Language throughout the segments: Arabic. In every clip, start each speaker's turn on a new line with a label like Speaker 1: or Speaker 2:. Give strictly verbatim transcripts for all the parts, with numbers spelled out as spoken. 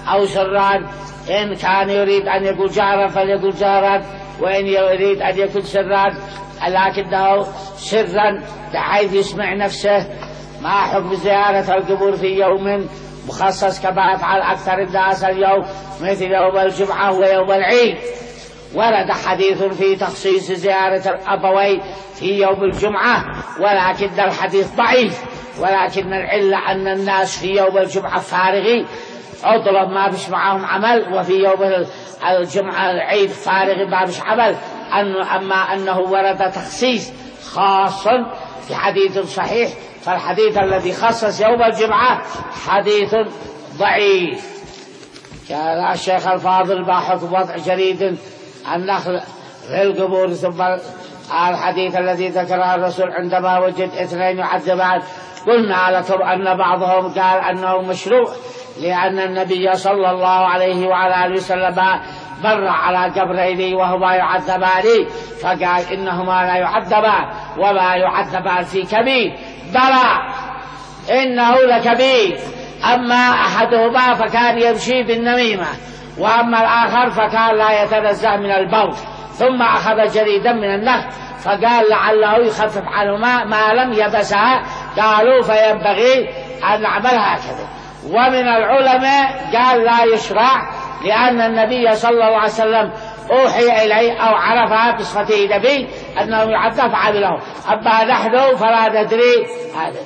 Speaker 1: أو سرا، إن كان يريد أن يقول جهرا فليقول جهرا، وإن يريد أن يكون سرا لكنه سرا بحيث يسمع نفسه. ما حكم زيارة القبور في يوم مخصص كما يفعل أكثر الناس اليوم مثل يوم الجمعة ويوم العيد؟ ورد حديث في تخصيص زيارة الأبوين في يوم الجمعة، ولكن الحديث ضعيف، ولكن العلة أن الناس في يوم الجمعة فارغين عطلة ما بش معهم عمل، وفي يوم الجمعة العيد فارغ ما بش عمل. أما أنه ورد تخصيص خاص في حديث صحيح، فالحديث الذي خصص يوم الجمعة حديث ضعيف. قال الشيخ الفاضل: ما حكم وضع جريد النخل في القبور؟ ثم الحديث الذي ذكره الرسول عندما وجد اثنين يعذبان. قلنا لكم أن بعضهم قال أنه مشروع، لأن النبي صلى الله عليه وعلى آله وسلم مر على قبرين وهما يعذبان، فقال إنهما لا يعذبان وما يعذبان في كبير، بلى إنه لكبير. أما أحدهما فكان يمشي بالنميمة، وأما الآخر فكان لا يتنزه من البول. ثم أخذ جريدا من النخل فقال لعله يخفف عنهما ما لم يبسها، قالوا فينبغي أن نعمل هكذا. ومن العلماء قال لا يشرع، لأن النبي صلى الله عليه وسلم أوحي إليه أو عرفها بصفته نبي أنه يعذب عمله، أما نحن فلا ندري. هذا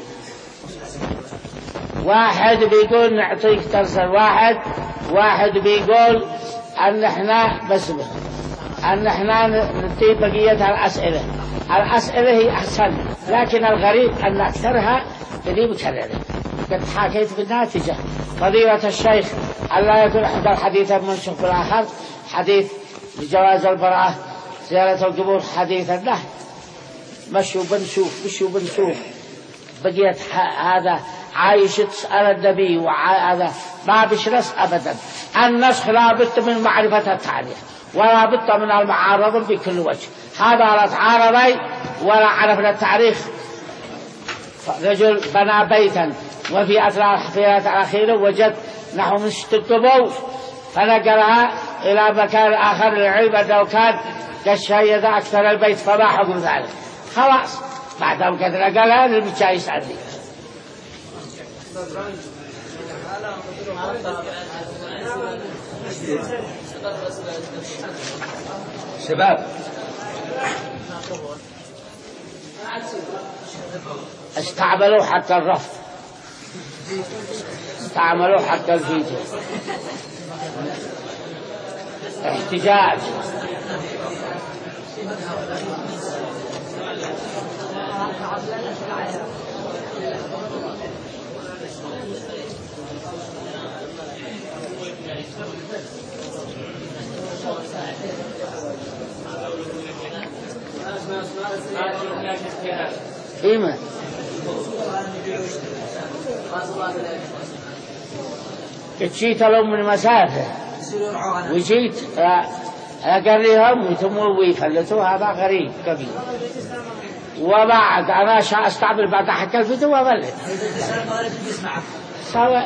Speaker 1: واحد بيقول نعطيك ترسل، واحد واحد بيقول أن احنا بس أن احنا نتي بقية الأسئلة. الأسئلة هي أحسن، لكن الغريب أن أكثرها تدي مكررة. قد حكيت بالناتجة فضيلة الشيخ ألا يكون أحد الحديث المنسوخ في الآخر، حديث بجواز البراءة زيارة القبور حديث النهي مشوا بنسوخ مشوا بنسوخ بقيت هذا عايش تسأل النبي، وهذا ما بشرس أبدا. النسخ لا بد من معرفة التاريخ ولا بد من المعارض بكل وجه. هذا لا تعارضي ولا عرفنا التاريخ. رجل بنى بيتا وفي أثناء الحفيرات الأخيرة وجد نحو من ست قبور، فنقلها إلى مكان آخر للعلم أنه كان قد شيد أكثر البيت، فما حكم ذلك؟ خلاص بعد أن قد نقلها للمجاي يسألني. شباب استعملوا حتى الرفض، استعملوا حتى الفيديو، احتجاج. إيمان جيت لهم من مسافة وجيت أقريهم ويتموا ويفلتوا، هذا غريب كبير. وبعد أنا أستعمل بعد حكى الفيديو وأبلد سواء.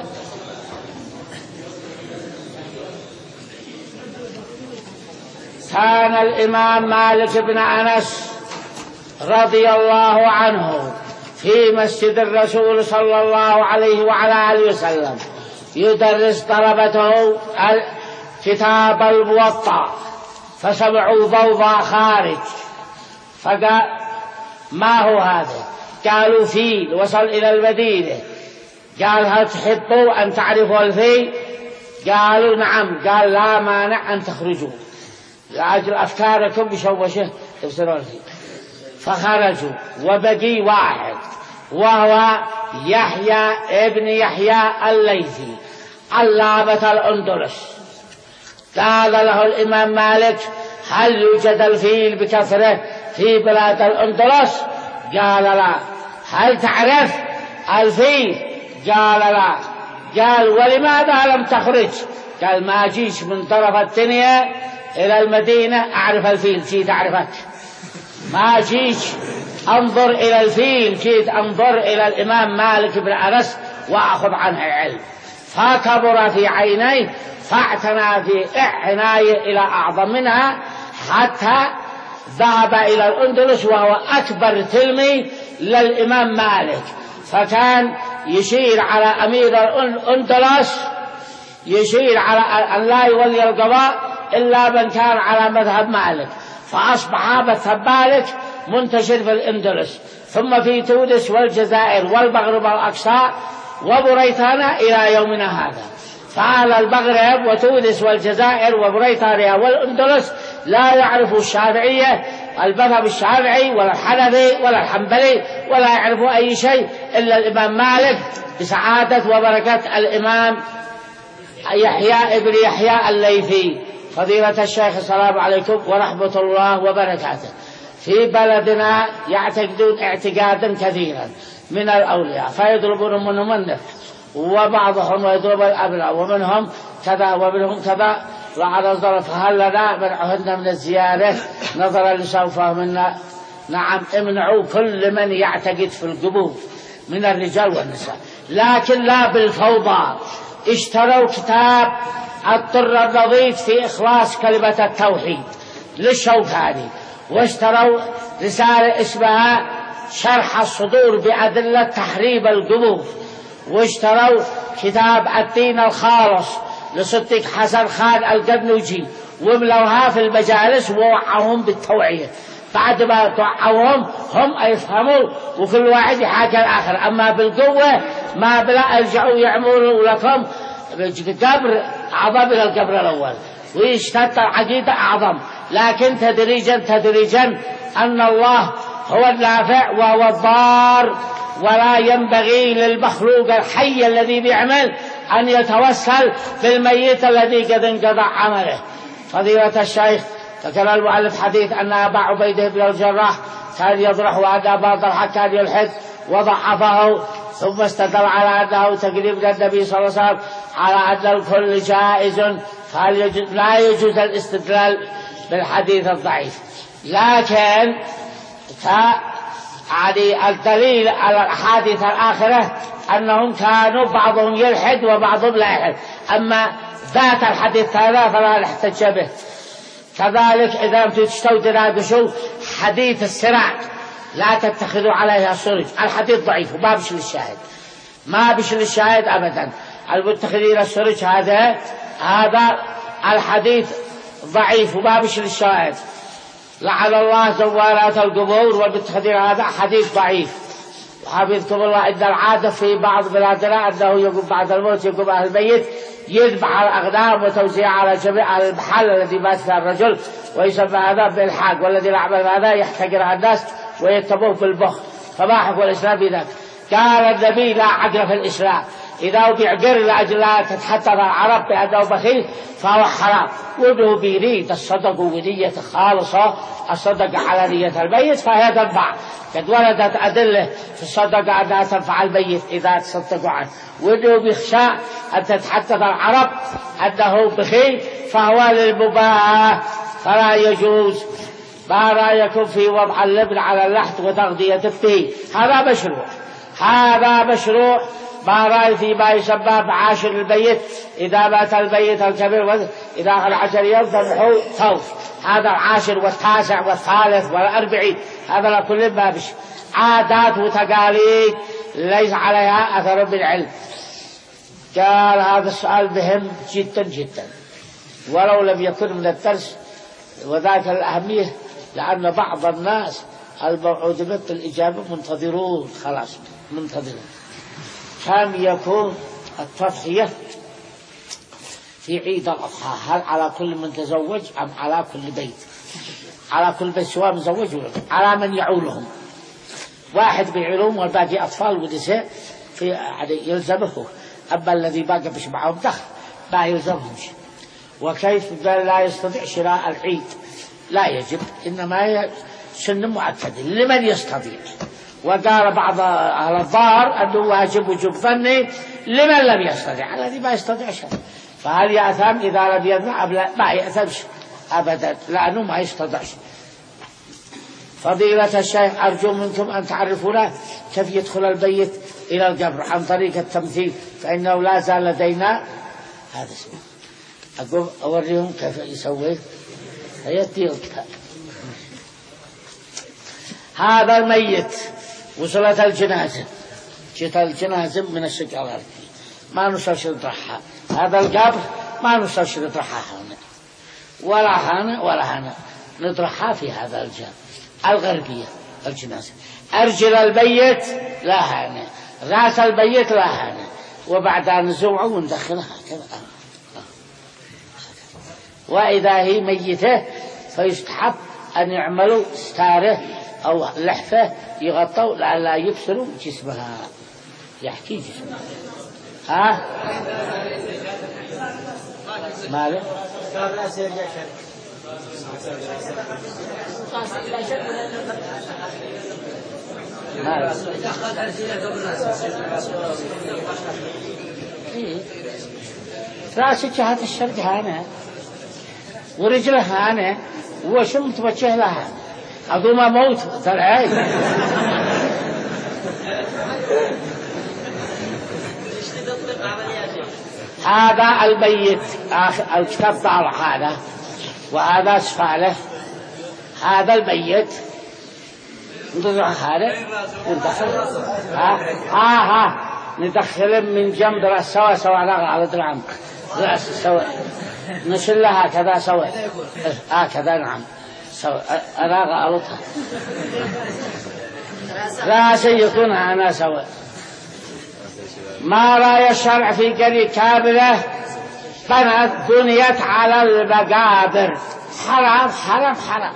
Speaker 1: كان الإمام مالك بن أنس رضي الله عنه في مسجد الرسول صلى الله عليه وعلى آله وسلم يدرس طلبته كتاب الموطأ، فسمعوا ضوضاء خارج، فقال ما هو هذا؟ قالوا فيل وصل إلى المدينة. قال هل تحبوا أن تعرفوا الفيل؟ قالوا نعم. قال لا مانع أن تخرجوا لأجل أفكاركم بشوشه تفسرون فيه. فخرجوا وبقي واحد وهو يحيى ابن يحيى الليثي علامة الأندلس. قال له الإمام مالك هل يوجد الفيل بكثرة في بلاد الأندلس؟ قال لا. هل تعرف الفيل؟ قال لا. قال ولماذا لم تخرج؟ قال ما جيش من طرف الدنيا إلى المدينة أعرف الفيل، جيت أعرفك. ما جيت أنظر إلى الفيل، جيت أنظر إلى الإمام مالك بن أنس وأخذ عنه علم. فكبر في عينيه فاعتنى في عناية إلى أعظم منها حتى ذهب إلى الأندلس، وهو أكبر تلميذ للإمام مالك، فكان يشير على أمير الأندلس، يشير على أن لا يولي القضاء إلا من كان على مذهب مالك، فأصبح مذهب مالك منتشر في الأندلس ثم في تونس والجزائر والمغرب والأقصى وموريتانيا إلى يومنا هذا. فعلى المغرب وتونس والجزائر وموريتانيا والأندلس لا يعرفوا الشافعية المذهب الشافعي ولا الحنفي ولا الحنبلي، ولا يعرفوا أي شيء إلا الإمام مالك بسعادة وبركة الإمام يحيى ابن يحيى الليثي. فضيلة الشيخ السلام عليكم ورحمة الله وبركاته. في بلدنا يعتقدون اعتقادا كثيرا من الأولياء فيضربون منهم النفس، وبعضهم يضرب الأبناء، ومنهم كذا ومنهم كذا وعلى الضرب، فهل لنا منعهن من الزيارة نظرا لسوفه منا؟ نعم، امنعوا كل من يعتقد في القبور من الرجال والنساء، لكن لا بالفوضى. اشتروا كتاب الطر النظيف في إخلاص كلمة التوحيد للشوكاني، واشتروا رسالة اسمها شرح الصدور بأدلة تحريب القبور، واشتروا كتاب الدين الخالص لصديق حسن خان القرنوجي، وملوها في المجالس ووعوهم بالتوعية. بعد ما توعوهم هم يفهموا وكل واحد يحاكي الآخر، أما بالقوة ما بلا يرجعوا يعملوا لكم قبر أعظم من القبر الأول، ويشتد العقيدة أعظم. لكن تدريجا تدريجا أن الله هو النافع وهو الضار، ولا ينبغي للمخلوق الحي الذي بيعمل أن يتوسل بالميت الذي قد انقضى عمله. فضيلة الشيخ ذكر المؤلف حديث أن أبا عبيدة بن الجراح كان يضرح، وأن أبا طلحة كان يلحد وضعفه، ثم استدل على أنه تقريب النبي صلى الله عليه وسلم على أن الكل جائز، لا يجوز الاستدلال بالحديث الضعيف. لكن يعني الدليل على الأحاديث الآخرة أنهم كانوا بعضهم يلحد وبعضهم لا يلحد، أما ذات الحديث هذا فلا نحتج به. كذلك إذا تشتوا تناقشوا حديث السراج لا تتخذوا عليها سرج، الحديث ضعيف وما بشل الشاهد، ما بشل الشاهد أبدا. المتخذين السرج هذا هذا الحديث ضعيف وما بشل الشاهد. لعن الله زوارات القبور والمتخذين، هذا حديث ضعيف. وحفظكم الله إن العادة في بعض بلادنا أنه يقول بعد الموت يقوم أهل الميت يذبح الأغنام وتوزيع على جميع المحل الذي مات فيه الرجل، ويسمى هذا بالحاق، والذي لا يعمل هذا يحتقر الناس ويتبوه بالبخل، فما حكم الإسلام بذلك؟ قال النبي لا عقل في الإسلام، إذا بيعقر لأجل لا تتحدث العرب بأنه بخيل فهو حرام، وإنه بيريد الصدق ونية خالصة، الصدق على نية الميت فهي تنفع. قد وردت أدلة في الصدقة أنها تنفع الميت إذا تصدقوا عنه، وإنه بيخشى أن تتحدث العرب أنه بخيل فهو للمباح فلا يجوز. ما رأيكم في وضع اللبن على اللحد وتغذية به؟ هذا مشروع، هذا مشروع. ما رأي في ما يسمى بعاشر البيت، إذا مات البيت الكبير إذا أخذ عشر يوم ذبحوا ثوف، هذا العاشر والتاسع والثالث والأربعين، هذا كل ما بش عادات وتقاليد ليس عليها أثر بالعلم. قال هذا السؤال مهم جدا جدا، ولو لم يكن من الدرس وذاك الأهمية، لأن بعض الناس الموعود مثل الإجابة منتظرون، خلاص منتظرون. كم يكون التضحية في عيد الأضحى؟ هل على كل من تزوج أم على كل بيت؟ على كل بيت سواء مزوج ولا على من يعولهم. واحد بيعولهم والباقي أطفال ونساء في يعني يلزمه، أما الذي باقي مش معهم دخل ما يلزمهمش. وكيف قال لا يستطيع شراء العيد؟ لا يجب، إنما سن مؤكد لمن يستطيع. وقال بعض أهل الظاهر أنه واجب وجوب فني لمن لم يستطيع، الذي ما يستطيع شيء فهل يأثم إذا لم يذبح أم لا؟ ما يأثمش أبدا لأنه ما يستطيعش. فضيلة الشيخ أرجو منكم أن تعرفونا كيف يدخل البيت إلى القبر عن طريق التمثيل فإنه لا زال لدينا. هذا اسمه أقول أوريهم كيف يسوي يدي الكتاب. هذا الميت وصلت الجنازة، جت الجنازة من الشق الأرضي ما نستشهد نطرحها. هذا القبر ما نستشهد نطرحها هنا ولا هنا ولا هنا، نطرحها في هذا الجانب الغربية الجنازة. أرجل البيت لا هنا، رأس البيت لا هنا، وبعدها نزوعه وندخلها كذا. وإذا هي ميتة فيستحب أن يعملوا ستارة أو لحفة يغطوا لئلا يبصروا جسمها، يحكي جسمها. ها ماله راسي جهة الشرق هنا ورجلها هنا وشو متوجه لها أقوم موت طلعي. هذا البيت الكتاب طالع هذا وهذا اسفله. هذا البيت ندخل هذا وندخل ها ها ها ندخل من جنب راس سوا سوا على العمق راس سوا نشلها كذا سوا هكذا. نعم سوا أراغ ألطها راسي يكون أنا سوا. ما رأي الشرع في قرية كابلة بنت بنيت على المقابر؟ حرام حرام حرام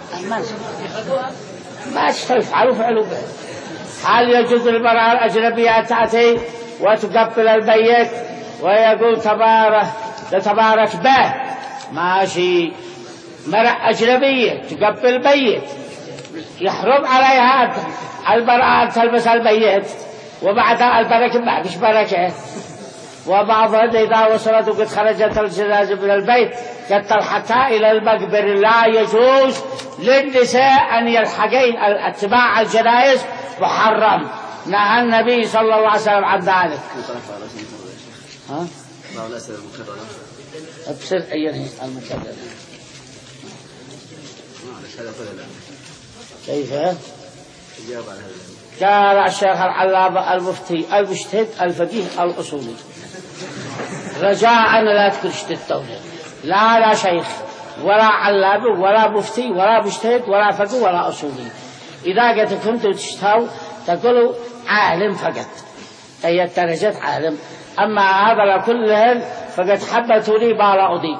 Speaker 1: ما يفعلوا فعلوا به. هل يجوز للمرأة الأجنبية تأتي وتقبل البيت ويقول تبارك تبارك به؟ ماشي، مرأة أجنبية تقبل البيت يحرم عليها المرأة تلبس البيت وبعدها البركة ما فيش بركة. وبعضهم إذا وصلت وقد خرجت الجنازة من البيت قد تلحقها إلى المقبرة. لا يجوز للنساء أن يلحقين اتباع الجنائز، محرم. نهى النبي صلى الله عليه وسلم عن ذلك. ها؟ أبصر أيها المكررة كيف؟ قال الشيخ العلامة المفتي المجتهد الفقيه الأصولي رجاء لا تكرشت الدولة. لا لا شيخ ولا علامة ولا مفتي ولا مجتهد ولا فقيه ولا أصولي. إذا قد كنتم تشتهوا تقولوا عالم فقط، هي درجة عالم. أما هذا لكلهم فقد حبتوا لي بالا أضيء.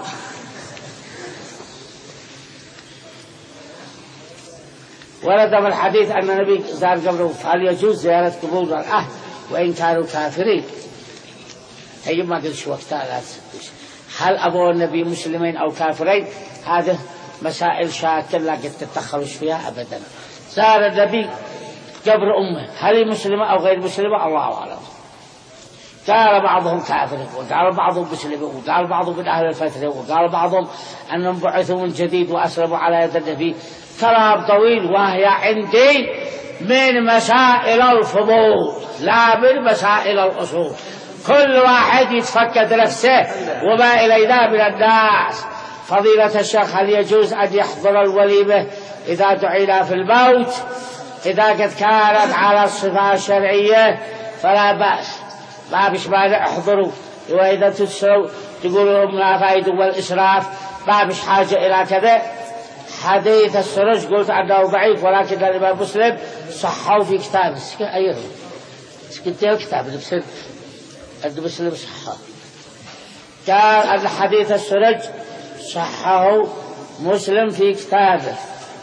Speaker 1: ورد من الحديث أن النبي زار قبره فهل يجوز زيارة قبور المرأة وإن كانوا كافرين؟ هي ما قلت شو وقتها. هل أبو النبي مسلمين أو كافرين؟ هذه مسائل شاكة لا قد تتدخلوش فيها أبدا. زار النبي قبر أمه هل مسلمة أو غير مسلمة الله أعلم. قال بعضهم كافر وقال بعضهم مسلم وقال بعضهم من أهل الفترة وقال بعضهم أنهم بعثوا من جديد وأسلموا على يد النبي. كلام طويل وهي عندي من مسائل الفضول لا من مسائل الأصول. كل واحد يتفقد نفسه وما إلينا من الناس. فضيلة الشيخ هل يجوز أن يحضر الوليمة إذا دعينا في الموت؟ إذا قد كانت على الصفة الشرعية فلا بأس، ما بش مانع احضروا. وإذا تسروا تقولوا لا فائدة والإسراف ما بش حاجة إلى كذا. حديث السرج قلت أنه ضعيف ولكن الإمام مسلم صحوا في كتابه. أيضا سكت الكتاب اللي بسر أن مسلم صحه. قال أن حديث السرج صحه مسلم في كتابه.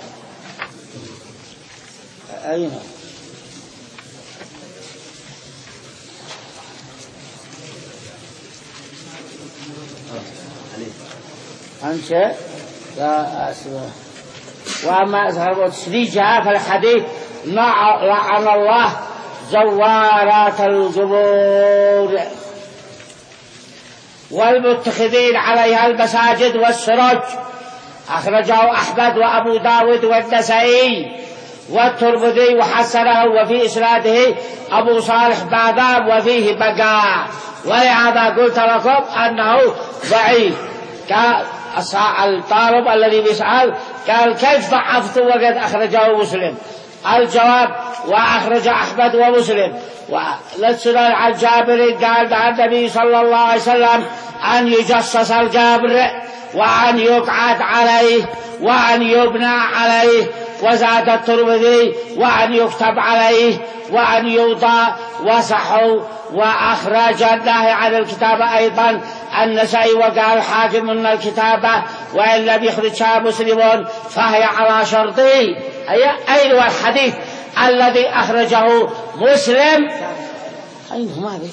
Speaker 1: أين أنت لا أسمع. وأما أظهر تسريجها فالحديث لعن الله زوارات القبور والمتخذين عليها المساجد والسرج. أخرجه أحمد وأبو داود والنسائي والترمذي وحسنه وفي إسناده أبو صالح بادام وفيه بقاء، ولهذا قلت لكم أنه ضعيف. الطالب الذي بيسأل قال كيف ضعفت وقد أخرجه مسلم؟ الجواب وأخرج أحمد ومسلم. ولسنا عن جابر قال دعا النبي صلى الله عليه وسلم أن يجصص القبر وأن يقعد عليه وأن يبنى عليه، وزاد الترمذي وأن يكتب عليه وأن يوضع وصحوا. وأخرج النهي عن الكتابة أيضا النسائي وقال حاكم من الكتابة وإن لم يخرجها مسلم فهي على شرطه. أين هو الحديث الذي أخرجه مسلم؟ أين هو هذا؟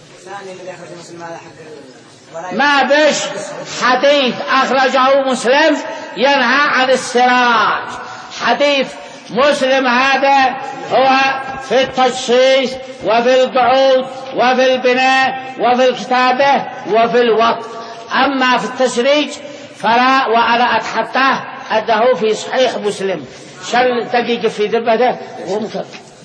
Speaker 1: ما بش حديث أخرجه مسلم ينهى عن السراج. حديث مسلم هذا هو في التجصيص وفي القعود وفي البناء وفي الكتابة وفي الوقت. أما في التسريج فلا، وأنا أتحداه أنه في صحيح مسلم. شل دقيقة في ذبته ومكر.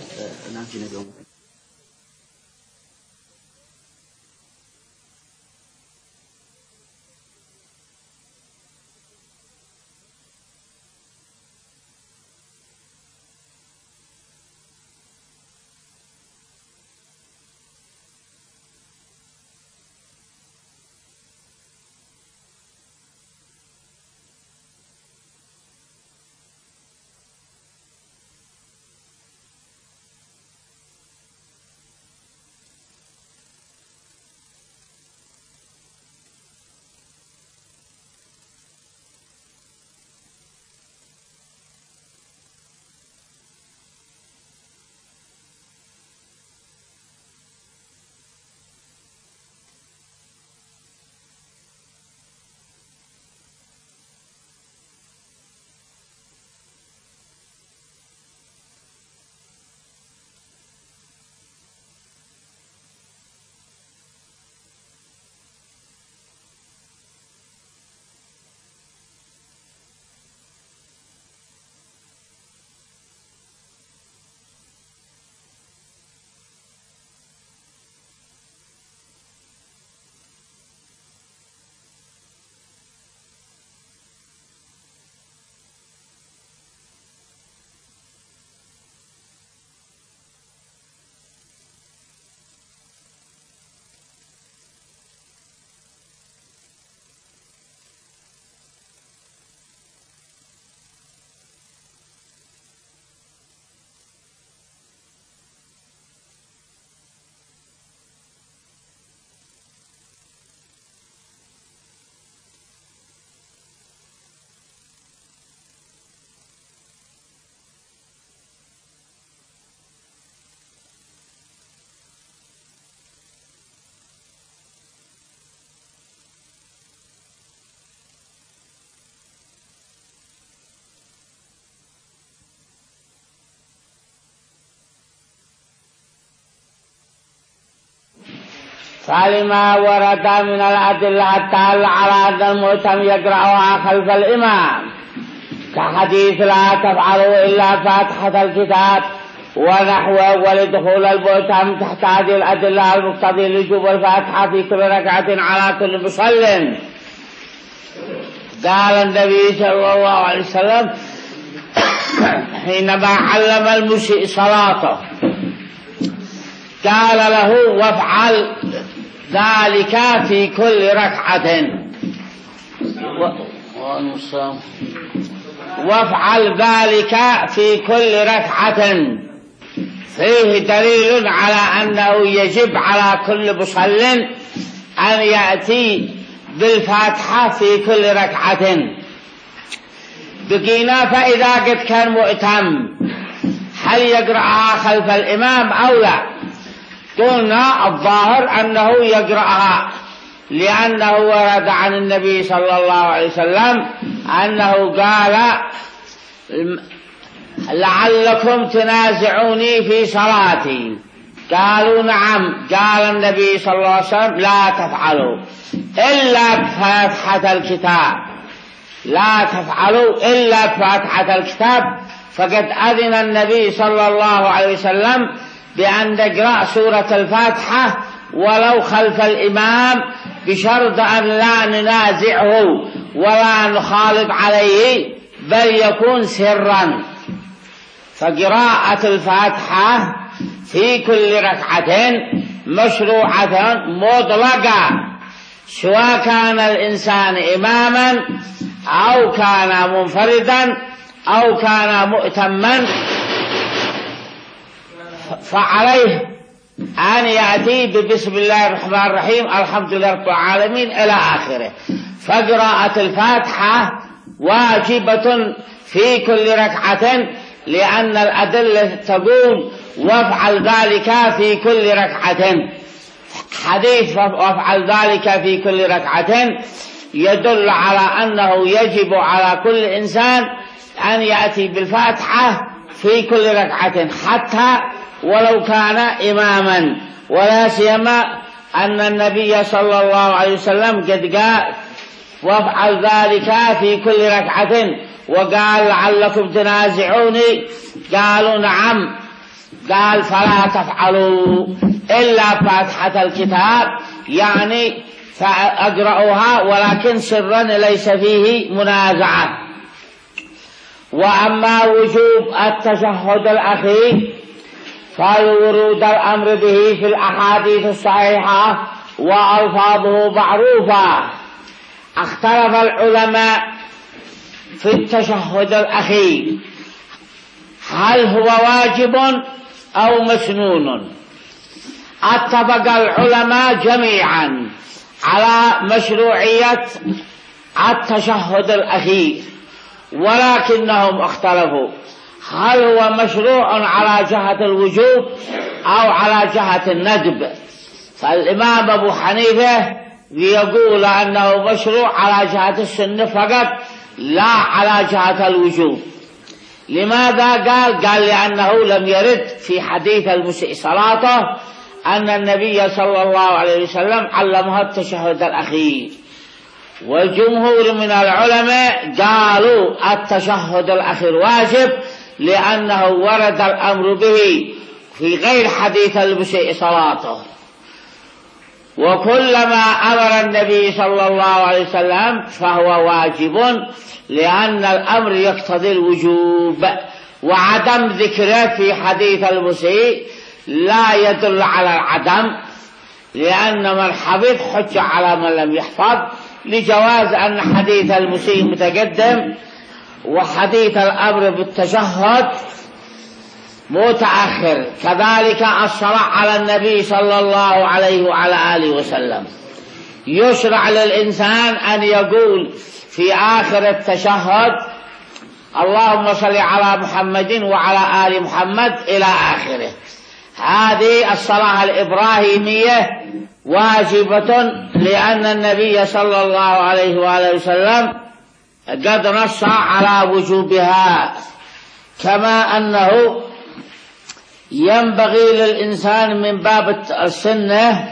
Speaker 1: فلما ورد من الأدلة الدالة على أن المؤتم يقرأها خلف الإمام كحديث لا تفعلوا إلا فاتحة الكتاب ونحوه، ولدخول المؤتم تحت هذه الأدلة المقتضي لوجوب الفاتحة في كل ركعة على كل مصل. قال النبي صلى الله عليه وسلم حينما علم المسيء صلاته قال له وافعل ذلك في كل ركعة وافعل ذلك في كل ركعة. فيه دليل على أنه يجب على كل مصل أن يأتي بالفاتحة في كل ركعة. بقينا فإذا قد كان مؤتم هل يقرأها خلف الإمام أو لا؟ قلنا الظاهر أنه يقرأها، لأنه ورد عن النبي صلى الله عليه وسلم أنه قال لعلكم تنازعوني في صلاتي. قالوا نعم. قال النبي صلى الله عليه وسلم لا تفعلوا إلا بفاتحة الكتاب، لا تفعلوا إلا بفاتحة الكتاب فقد أذن النبي صلى الله عليه وسلم بأن نقرأ سورة الفاتحة ولو خلف الإمام بشرط أن لا ننازعه ولا نخالط عليه بل يكون سرا. فقراءة الفاتحة في كل ركعة مشروعة مطلقة، سواء كان الإنسان إماما أو كان منفردا أو كان مؤتما، فعليه أن يأتي ببسم الله الرحمن الرحيم الحمد لله رب العالمين إلى آخره. فقراءة الفاتحة واجبة في كل ركعة، لأن الأدلة تقول وافعل ذلك في كل ركعة. حديث وافعل ذلك في كل ركعة يدل على أنه يجب على كل إنسان أن يأتي بالفاتحة في كل ركعة حتى ولو كان إماما، ولا سيما أن النبي صلى الله عليه وسلم قد قال وافعل ذلك في كل ركعة، وقال لعلكم تنازعوني، قالوا نعم، قال فلا تفعلوا إلا فاتحة الكتاب، يعني فأقرأوها ولكن سرا ليس فيه منازعة. وأما وجوب التشهد الأخير فالورود الأمر به في الأحاديث الصحيحة وألفاظه معروفة. اختلف العلماء في التشهد الأخير هل هو واجب أو مسنون. اتفق العلماء جميعا على مشروعية التشهد الأخير، ولكنهم اختلفوا هل هو مشروع على جهة الوجوب أو على جهة الندب. فالإمام أبو حنيفة يقول أنه مشروع على جهة السنة فقط لا على جهة الوجوب. لماذا قال؟ قال لأنه لم يرد في حديث المسيء صلاته أن النبي صلى الله عليه وسلم علمها التشهد الأخير. والجمهور من العلماء قالوا التشهد الأخير واجب، لأنه ورد الأمر به في غير حديث المسيء صلاته. وكلما أمر النبي صلى الله عليه وسلم فهو واجب، لأن الأمر يقتضي الوجوب، وعدم ذكره في حديث المسيء لا يدل على العدم، لأن من حفظ حجة على من لم يحفظ، لجواز أن حديث المسيء متقدم وحديث الأمر بالتشهد متأخر. كذلك الصلاة على النبي صلى الله عليه وعلى آله وسلم، يشرع للإنسان أن يقول في آخر التشهد اللهم صل على محمد وعلى آل محمد إلى آخره. هذه الصلاة الإبراهيمية واجبة، لأن النبي صلى الله عليه وآله وسلم قد نص على وجوبها. كما أنه ينبغي للإنسان من باب السنة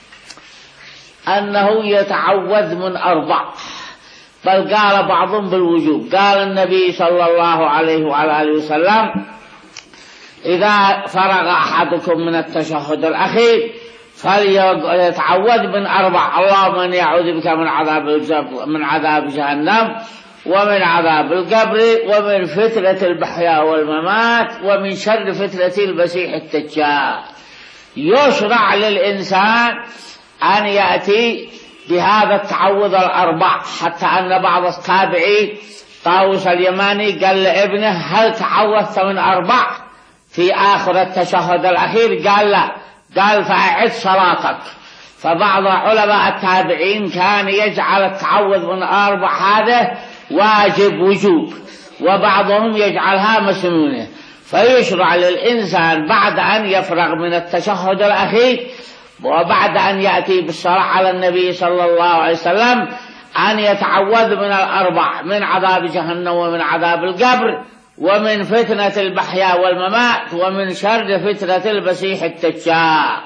Speaker 1: أنه يتعوذ من أربع، بل قال بعضهم بالوجوب. قال النبي صلى الله عليه وعلى آله وسلم إذا فرغ أحدكم من التشهد الأخير فليتعوذ من أربع: اللهم إني أعوذ بك من عذاب من عذاب جهنم، ومن عذاب القبر، ومن فتنة المحيا والممات، ومن شر فتنة المسيح الدجال. يشرع للإنسان أن يأتي بهذا التعوذ الأربع، حتى أن بعض التابعين طاووس اليماني قال لابنه هل تعوذت من أربع في آخر التشهد الأخير؟ قال لا، قال فأعد صلاتك. فبعض علماء التابعين كان يجعل التعوذ من أربع هذا واجب وجوب، وبعضهم يجعلها مسنونة. فيشرع للإنسان بعد أن يفرغ من التشهد الأخير وبعد أن يأتي بالصلاة على النبي صلى الله عليه وسلم أن يتعوذ من الأربع: من عذاب جهنم، ومن عذاب القبر، ومن فتنة المحيا والممات، ومن شر فتنة المسيح الدجال.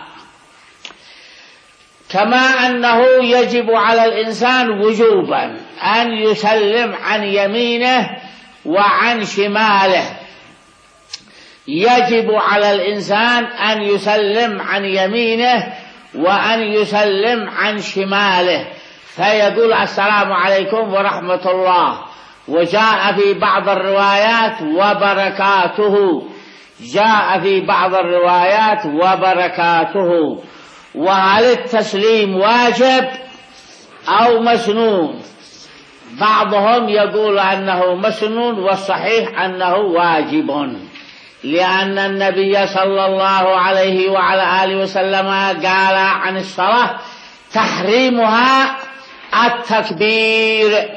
Speaker 1: كما أنه يجب على الإنسان وجوبا أن يسلم عن يمينه وعن شماله، يجب على الإنسان أن يسلم عن يمينه وأن يسلم عن شماله، فيقول السلام عليكم ورحمة الله. وجاء في بعض الروايات وبركاته، جاء في بعض الروايات وبركاته. وهل التسليم واجب أو مسنون؟ بعضهم يقول أنه مسنون، والصحيح أنه واجب، لأن النبي صلى الله عليه وعلى آله وسلم قال عن الصلاة تحريمها التكبير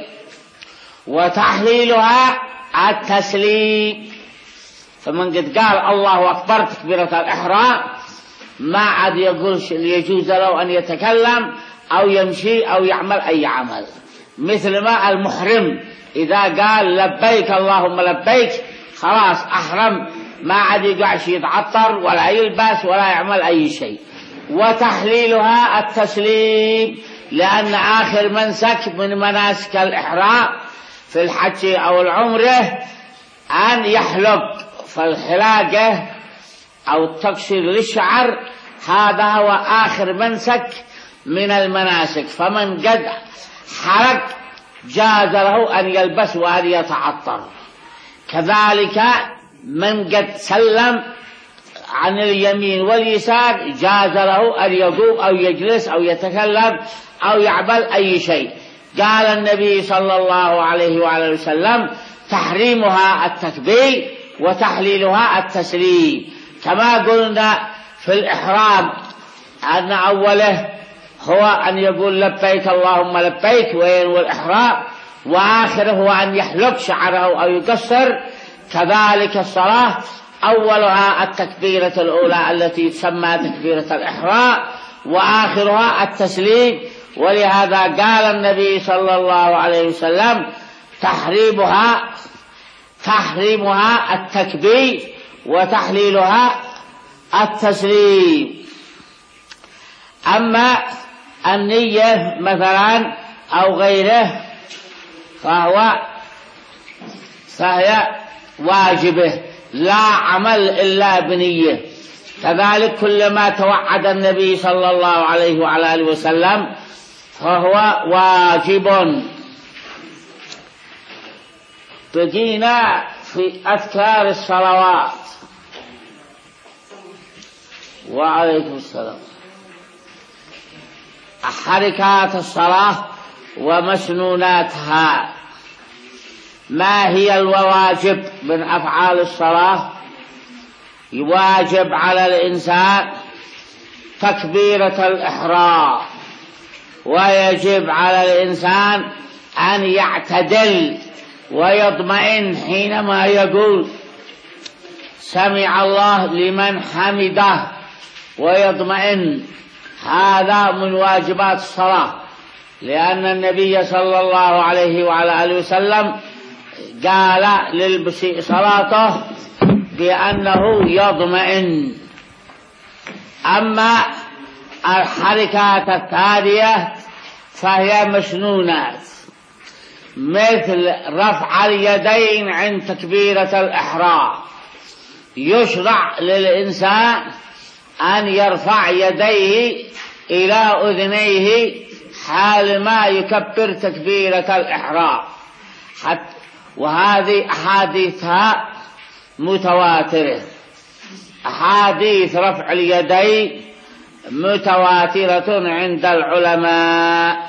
Speaker 1: وتحليلها التسليم. فمن قد قال الله أكبر تكبيرة الإحرام ما عاد يقول يجوز له أن يتكلم أو يمشي أو يعمل أي عمل، مثل ما المحرم إذا قال لبيك اللهم لبيك خلاص أحرم، ما عاد يقعش يتعطر ولا يلبس ولا يعمل أي شيء. وتحليلها التسليم، لأن آخر منسك من مناسك الإحرام في الحج أو العمرة أن يحلق، فالحلاقة أو التقصير للشعر هذا هو آخر منسك من المناسك. فمن قد حرق جاز له أن يلبس وأن يتعطر. كذلك من قد سلم عن اليمين واليسار جاز له أن يقوم أو يجلس أو يتكلم أو يعمل أي شيء. قال النبي صلى الله عليه وآله وسلم تحريمها التكبير وتحليلها التسليم. كما قلنا في الإحرام أن أوله هو أن يقول لبيك اللهم لبيك وينوي الإحرام، وآخره هو أن يحلق شعره أو يقصر. كذلك الصلاة أولها التكبيرة الأولى التي تسمى تكبيرة الإحرام، وآخرها التسليم. ولهذا قال النبي صلى الله عليه وسلم تحريمها تحريمها التكبير وتحليلها التسليم. أما النية مثلا أو غيره فهو فهي واجبه، لا عمل إلا بنية. كذلك كل ما توعد النبي صلى الله عليه وعلى آله وسلم فهو واجب. بقينا في أذكار الصلوات. وعليكم السلام. حركات الصلاة ومسنوناتها. ما هي الواجب من أفعال الصلاة؟ يواجب على الإنسان تكبيرة الإحرام، ويجب على الإنسان أن يعتدل ويطمئن حينما يقول سمع الله لمن حمده، ويطمئن. هذا من واجبات الصلاة، لأن النبي صلى الله عليه وعلى آله وسلم قال للمسيء صلاته بأنه يطمئن. أما الحركات التالية فهي مسنونات، مثل رفع اليدين عند تكبيرة الإحرام. يشرع للإنسان أن يرفع يديه إلى أذنيه حال ما يكبر تكبيرة الإحرام، وهذه أحاديثها متواترة. أحاديث رفع اليدين متواترة عند العلماء،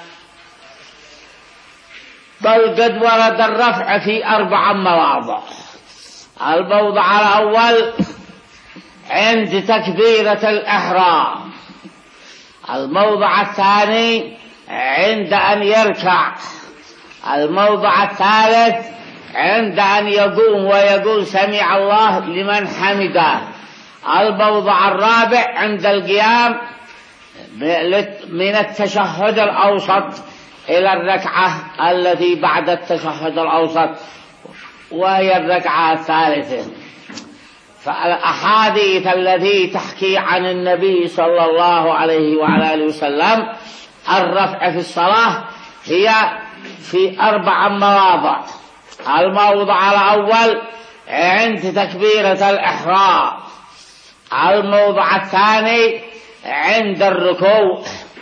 Speaker 1: بل قد ورد الرفع في أربع مواضع. الموضع الأول عند تكبيرة الإحرام، الموضع الثاني عند أن يركع، الموضع الثالث عند أن يقوم ويقول سمع الله لمن حمده، الموضع الرابع عند القيام من التشهد الأوسط إلى الركعة التي بعد التشهد الأوسط وهي الركعة الثالثة. فالأحاديث التي تحكي عن النبي صلى الله عليه وعلى آله وسلم الرفع في الصلاة هي في أربع مواضع. الموضع الأول عند تكبيرة الإحرام، الموضع الثاني عند الركوع،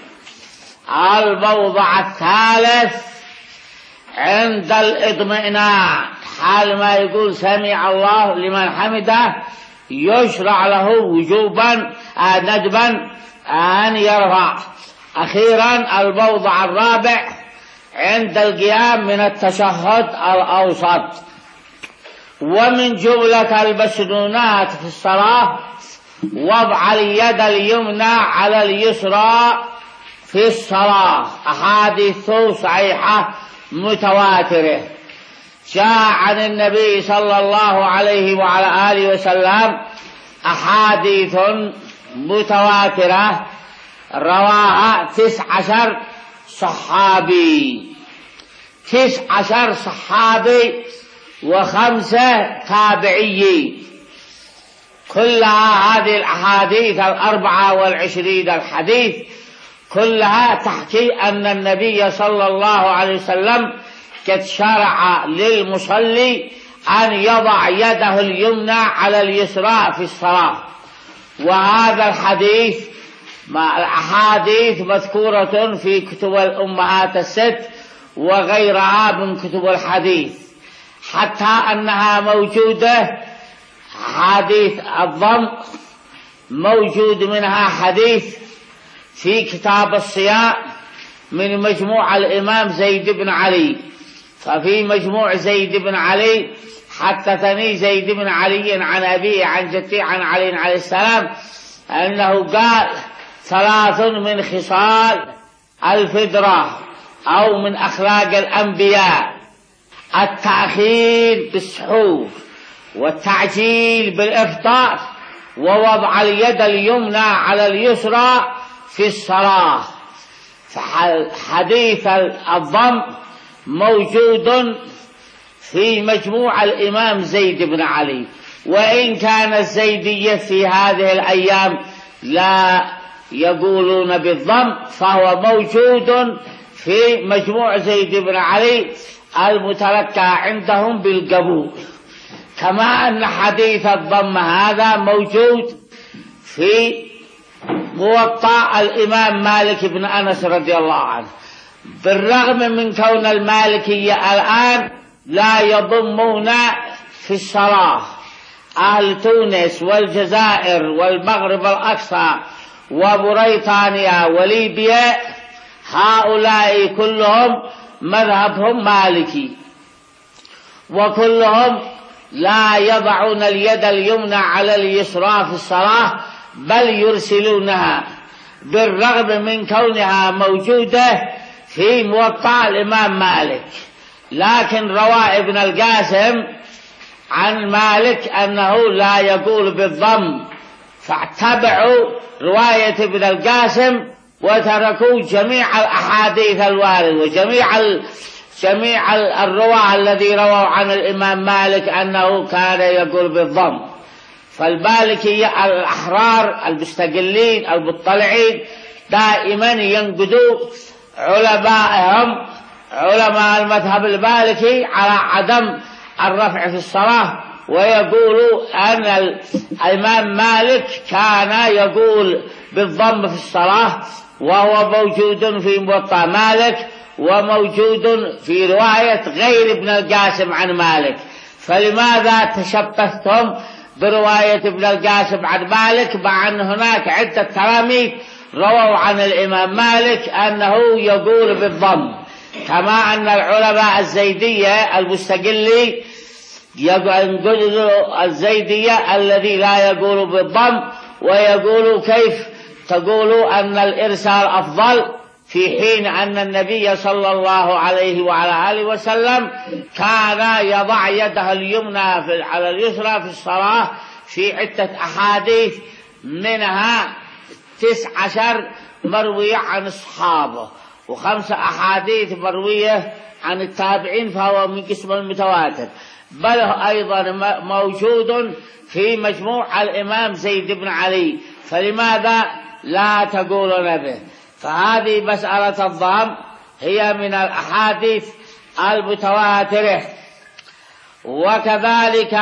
Speaker 1: الموضع الثالث عند الاطمئنان، حال ما يقول سمع الله لمن حمده يشرع له وجوبا ندبا أن يرفع. أخيرا الموضع الرابع عند القيام من التشهد الأوسط. ومن جملة المسنونات في الصلاة وضع اليد اليمنى على اليسرى في الصلاة، أحاديث صحيحة متواترة جاء عن النبي صلى الله عليه وعلى آله وسلم أحاديث متواترة رواها تسع عشر صحابي تسع عشر صحابي وخمسة تابعي، كلها هذه الأحاديث الأربعة والعشرين الحديث كلها تحكي أن النبي صلى الله عليه وسلم قد شرع للمصلي أن يضع يده اليمنى على اليسرى في الصلاة. وهذا الحديث مع الأحاديث مذكورة في كتب الأمهات الست وغيرها من كتب الحديث، حتى أنها موجودة حديث الضم موجود منها حديث في كتاب الصيام من مجموع الإمام زيد بن علي. ففي مجموع زيد بن علي حدثني زيد بن علي عن أبيه عن جدي عن علي عليه السلام أنه قال ثلاث من خصال الفدرة أو من أخلاق الأنبياء: التأخير بالسحور، والتعجيل بالإفطار، ووضع اليد اليمنى على اليسرى في الصلاة. فحديث الضم موجود في مجموع الإمام زيد بن علي، وإن كان الزيدية في هذه الأيام لا يقولون بالضم، فهو موجود في مجموع زيد بن علي المتلقى عندهم بالقبول. كما أن حديث الضم هذا موجود في موطأ الإمام مالك بن أنس رضي الله عنه، بالرغم من كون المالكية الآن لا يضمون في الصلاة. أهل تونس والجزائر والمغرب الأقصى وبريطانيا وليبيا هؤلاء كلهم مذهبهم مالكي، وكلهم لا يضعون اليد اليمنى على اليسرى في الصلاة بل يرسلونها، بالرغم من كونها موجودة في موطأ الإمام مالك. لكن روى ابن القاسم عن مالك أنه لا يقول بالضم، فاعتبعوا رواية ابن القاسم وتركوا جميع الأحاديث الواردة وجميع ال... جميع الرواة الذي رووا عن الإمام مالك أنه كان يقول بالضم. فالمالكية الأحرار المستقلين المطلعين دائما ينقدوا علماءهم علماء المذهب المالكي على عدم الرفع في الصلاة، ويقولوا أن الإمام مالك كان يقول بالضم في الصلاة، وهو موجود في موطأ مالك وموجود في رواية غير ابن القاسم عن مالك. فلماذا تشبثتم برواية ابن القاسم عن مالك مع أن هناك عدة تلاميذ رووا عن الإمام مالك أنه يقول بالضم؟ كما أن العلماء الزيدية المستقلي يقولوا الزيدية الذي لا يقول بالضم، ويقولوا كيف تقولوا أن الإرسال أفضل في حين أن النبي صلى الله عليه وعلى آله وسلم كان يضع يده اليمنى على اليسرى في الصلاة في عدة أحاديث، منها تسع عشر مروية عن الصحابة وخمسة أحاديث مروية عن التابعين، فهو من قسم المتواتر، بل أيضا موجود في مجموع الإمام زيد بن علي. فلماذا لا تقولون به؟ فهذه مسألة الضم هي من الأحاديث المتواترة. وكذلك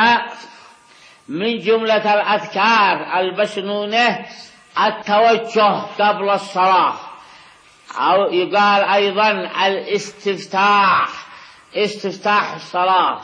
Speaker 1: من جملة الأذكار المسنونة التوجه قبل الصلاة، أو يقال أيضا الاستفتاح، استفتاح الصلاة.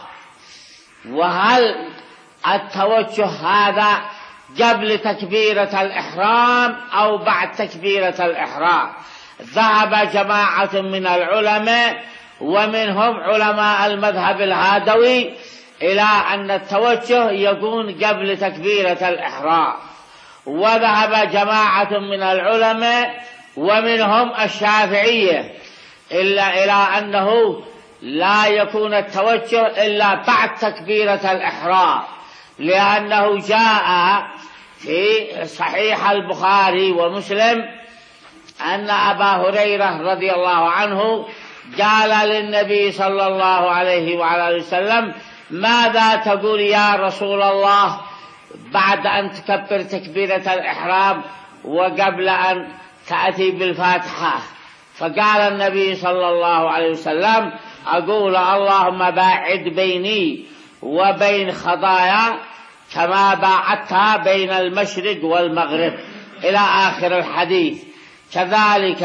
Speaker 1: وهل التوجه هذا قبل تكبيرة الإحرام أو بعد تكبيرة الإحرام؟ ذهب جماعة من العلماء ومنهم علماء المذهب الهادوي إلى أن التوجه يكون قبل تكبيرة الإحرام، وذهب جماعة من العلماء ومنهم الشافعية إلا إلى أنه لا يكون التوجه إلا بعد تكبيرة الإحرام، لأنه جاء في صحيح البخاري ومسلم أن أبا هريرة رضي الله عنه قال للنبي صلى الله عليه وعلى وسلم: ماذا تقول يا رسول الله بعد أن تكبر تكبيرة الإحرام وقبل أن تأتي بالفاتحة؟ فقال النبي صلى الله عليه وسلم: أقول اللهم باعد بيني وبين خطايا كما باعدتها بين المشرق والمغرب، إلى آخر الحديث. كذلك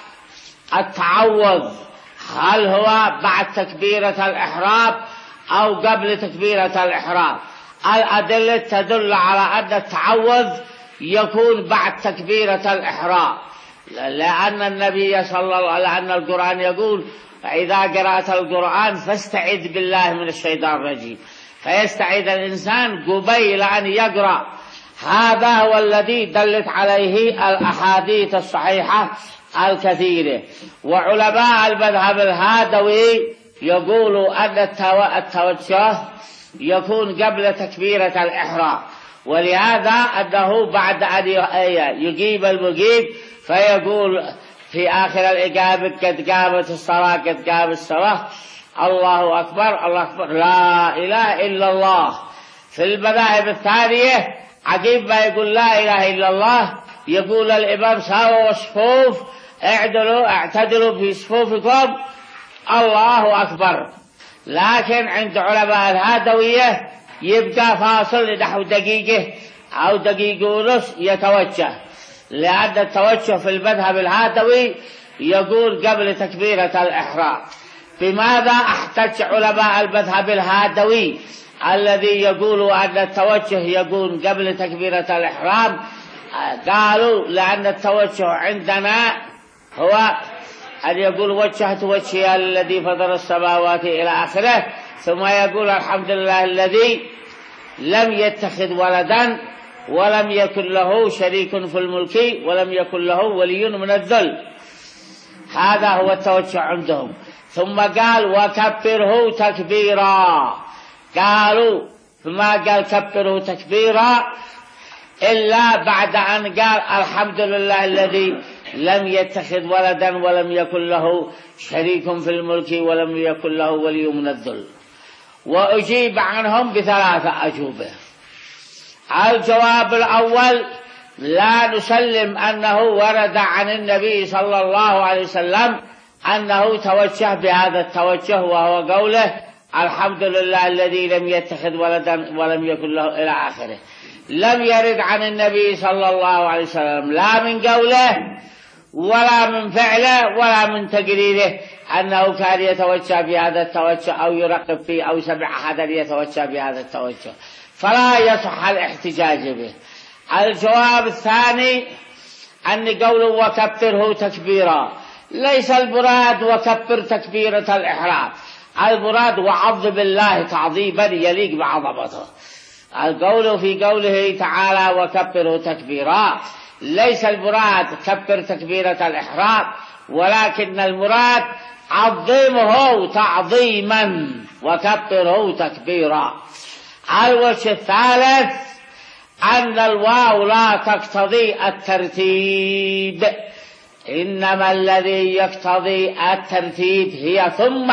Speaker 1: التعوذ، هل هو بعد تكبيرة الإحرام أو قبل تكبيرة الإحرام؟ الأدلة تدل على أن التعوذ يكون بعد تكبيرة الإحرام، لأن النبي صلى الله عليه وسلم، لأن القرآن يقول: إذا قرأت القرآن فاستعذ بالله من الشيطان الرجيم، فيستعيذ الإنسان قبيل أن يقرأ. هذا هو الذي دلت عليه الأحاديث الصحيحة الكثيرة. وعلماء المذهب الهادوي يقولوا أن التوجه يكون قبل تكبيرة الإحرام، ولهذا أنه بعد أن يجيب المجيب فيقول في آخر الإجابة: قد قامت الصلاة، قد قامت الصلاة، الله أكبر، الله أكبر، لا إله إلا الله. في المذاهب الثانية عجيب ما يقول لا إله إلا الله، يقول الإمام: ساووا الصفوف، اعدلوا اعتدلوا في صفوفكم، الله أكبر. لكن عند علماء الهادوية يبقى فاصل نحو دقيقة أو دقيقة ونص يتوجه، لأن التوجه في المذهب الهادوي يقول قبل تكبيرة الإحرام. بماذا احتج علماء المذهب الهادوي الذي يقول أن التوجه يكون قبل تكبيرة الإحرام؟ قالوا: لأن التوجه عندنا هو أن يقول: وجهت وجهي الذي فطر السماوات إلى آخره، ثم يقول: الحمد لله الذي لم يتخذ ولدا ولم يكن له شريك في الملك ولم يكن له ولي من الذل. هذا هو التوجه عندهم. ثم قال: وكبره تكبيرا. قالوا: فما قال كبره تكبيرا إلا بعد أن قال: الحمد لله الذي لم يتخذ ولدا ولم يكن له شريك في الملك ولم يكن له ولي من الذل. وأجيب عنهم بثلاثة أجوبة. الجواب الأول: لا نسلم أنه ورد عن النبي صلى الله عليه وسلم أنه توجه بهذا التوجه، وهو قوله: الحمد لله الذي لم يتخذ ولدا ولم يكن له إلى آخره. لم يرد عن النبي صلى الله عليه وسلم لا من قوله ولا من فعله ولا من تقريره أنه كان يتوجه بهذا التوجه أو يرقب فيه أو سمع أحدا يتوجه بهذا التوجه، فلا يصح الاحتجاج به. الجواب الثاني أن قوله وكبره تكبيرا ليس المراد وكبر تكبيرة الإحرام، المراد وعظم الله تعظيما يليق بعظمته. القول في قوله تعالى وكبره تكبيرا ليس المراد كبر تكبيرة الإحرام، ولكن المراد عظمه تعظيما وكبره تكبيرا. الوجه الثالث أن الواو لا تقتضي الترتيب، إنما الذي يقتضي الترتيب هي ثم.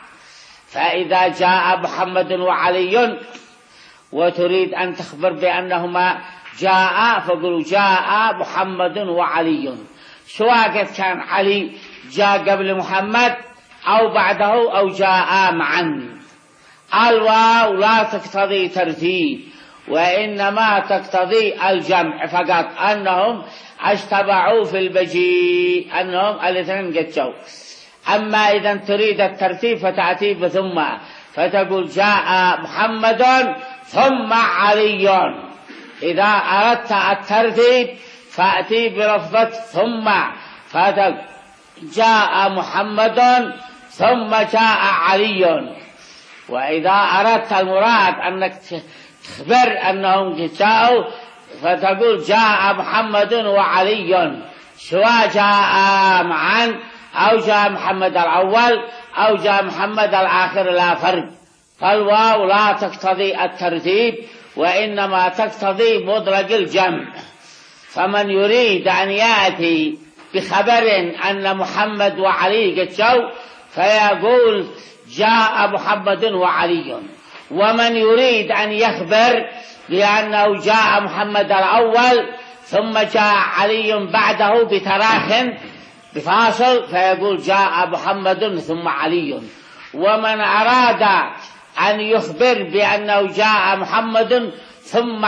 Speaker 1: فإذا جاء محمد وعلي وتريد أن تخبر بأنهما جاء فقل جاء محمد وعلي، سواء كان علي جاء قبل محمد أو بعده أو جاء معا. الواو لا تقتضي ترتيب، وإنما تقتضي الجمع فقط، أنهم اجتمعوا في المجيء، أنهم الاثنين قد جو. أما إذا تريد الترتيب فتأتي بثم، فتقول جاء محمد ثم علي. إذا أردت الترتيب فأتي بلفظة ثم، فتقول جاء محمد ثم جاء علي. وإذا أردت المراد أنك تخبر أنهم جاءوا فتقول جاء محمد وعلي، سواء جاء معا أو جاء محمد الأول أو جاء محمد الآخر لا فرق. فالواو لا تقتضي الترتيب، وإنما تقتضي مطلق الجمع. فمن يريد أن يأتي بخبر أن محمد وعلي قد جو فيقول جاء محمد وعلي. ومن يريد أن يخبر بأنه جاء محمد الأول ثم جاء علي بعده بتراخ بفاصل فيقول جاء محمد ثم علي. ومن أراد أن يخبر بأنه جاء محمد ثم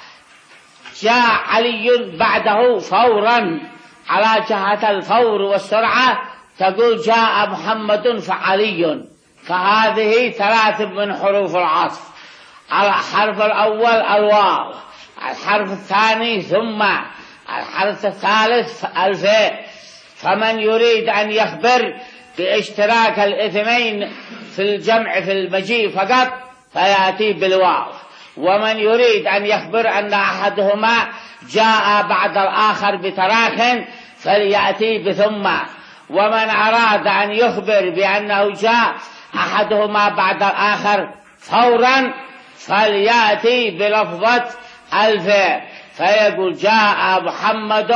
Speaker 1: جاء علي بعده فورا على جهة الفور والسرعة تقول جاء محمد فعلي. فهذه ثلاث من حروف العطف: الحرف الأول الواو، الحرف الثاني ثم، الحرف الثالث الفاء. فمن يريد أن يخبر باشتراك الاثنين في الجمع في المجيء فقط فيأتي بالواو. ومن يريد أن يخبر أن أحدهما جاء بعد الآخر بتراخ فليأتي بثم. ومن أراد أن يخبر بأنه جاء أحدهما بعد الآخر فورا فليأتي بلفظة الفاء فيقول جاء محمد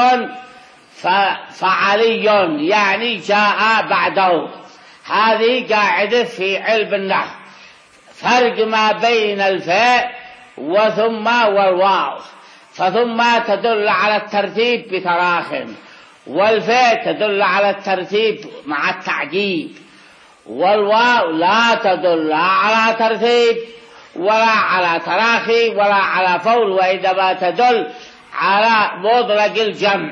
Speaker 1: فعلي، يعني جاء بعده. هذه قاعدة في علم النحو، فرق ما بين الفاء وثم والواو. فثم تدل على الترتيب بتراخ، والفاء تدل على الترتيب مع التعجيب، والواو لا تدل على ترتيب ولا على تراخي ولا على فور، وإنما تدل على مطلق الجمع.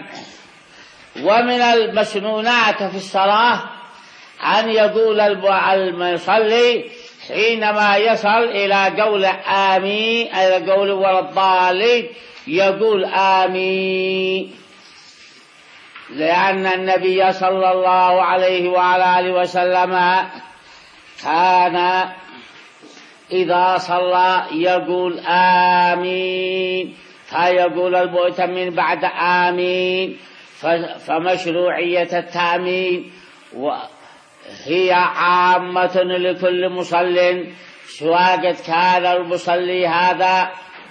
Speaker 1: ومن المسنونات في الصلاة أن يقول المصلي حينما يصل إلى قول آمين، إلى قول ولا الضالين، يقول آمين، لأن النبي صلى الله عليه وعلى آله وسلم كان إذا صلى يقول آمين، فيقول المؤتمين بعد آمين. فمشروعية التأمين هي عامة لكل مصل، سواء كان المصلي هذا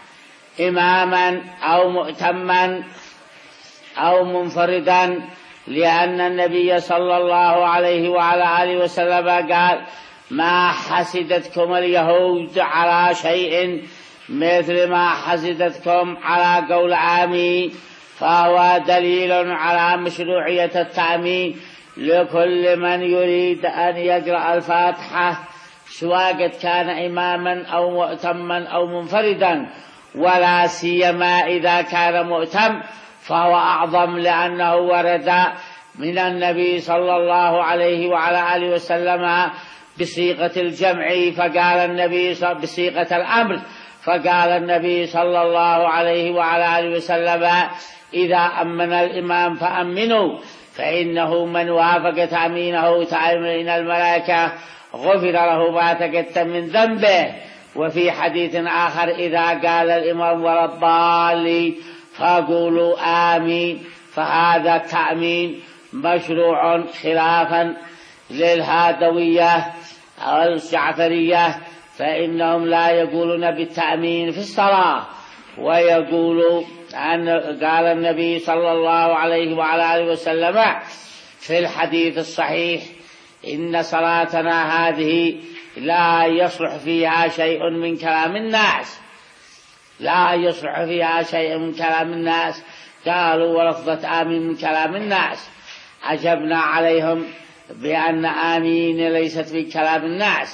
Speaker 1: إماما أو مؤتما أو منفردا، لأن النبي صلى الله عليه وعلى آله وسلم قال ما حسدتكم اليهود على شيء مثل ما حسدتكم على قول آمين. فهو دليل على مشروعية التأمين لكل من يريد أن يقرأ الفاتحة، سواء كان إماما أو مؤتما أو منفردا، ولا سيما إذا كان مؤتم فهو أعظم، لأنه ورد من النبي صلى الله عليه وعلى آله وسلم بصيغة الجمع، فقال النبي بصيغة الأمر، فقال النبي صلى الله عليه وعلى آله وسلم إذا أمن الإمام فأمنوا، فإنه من وافق تأمينه تأمين الملائكة غفر له ما تقدم من ذنبه. وفي حديث آخر إذا قال الإمام ولا الضالين فقولوا آمين. فهذا التأمين مشروع خلافا للهادوية أو الجعفرية، فإنهم لا يقولون بالتأمين في الصلاة، ويقولوا أن قال النبي صلى الله عليه وعلى آله وسلم في الحديث الصحيح إن صلاتنا هذه لا يصلح فيها شيء من كلام الناس، لا يصلح فيها شيء من كلام الناس. قالوا ولفظة آمين من كلام الناس، أجبنا عليهم بأن آمين ليست في كلام الناس،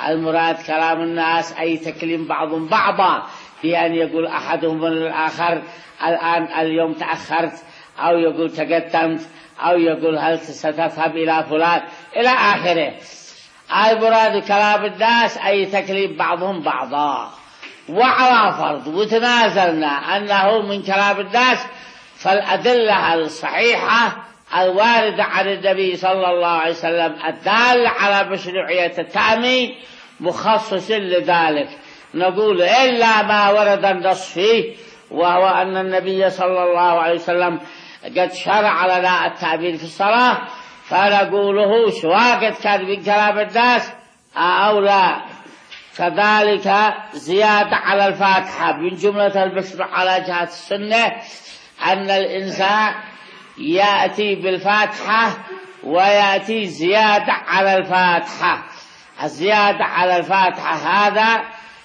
Speaker 1: المراد كلام الناس أي تكليم بعضهم بعضا، بأن يقول أحدهم للآخر الآن اليوم تأخرت، أو يقول تقدمت، أو يقول هل ستذهب إلى فلان إلى آخره. المراد كلام الناس أي تكليم بعضهم بعضا. وعلى فرض وتنازلنا أنه من كلام الناس، فالأدلة الصحيحة الواردة عن النبي صلى الله عليه وسلم الدالة على مشروعية التأمين مخصص لذلك. نقول إلا ما ورد النص فيه، وهو أن النبي صلى الله عليه وسلم قد شرع لنا التأمين في الصلاة، فنقوله سواء قد كان من كلام الناس أو لا. كذلك زيادة على الفاتحة من جملة المشروع على جهة السنة أن الإنسان يأتي بالفاتحة ويأتي زيادة على الفاتحة. الزيادة على الفاتحة هذا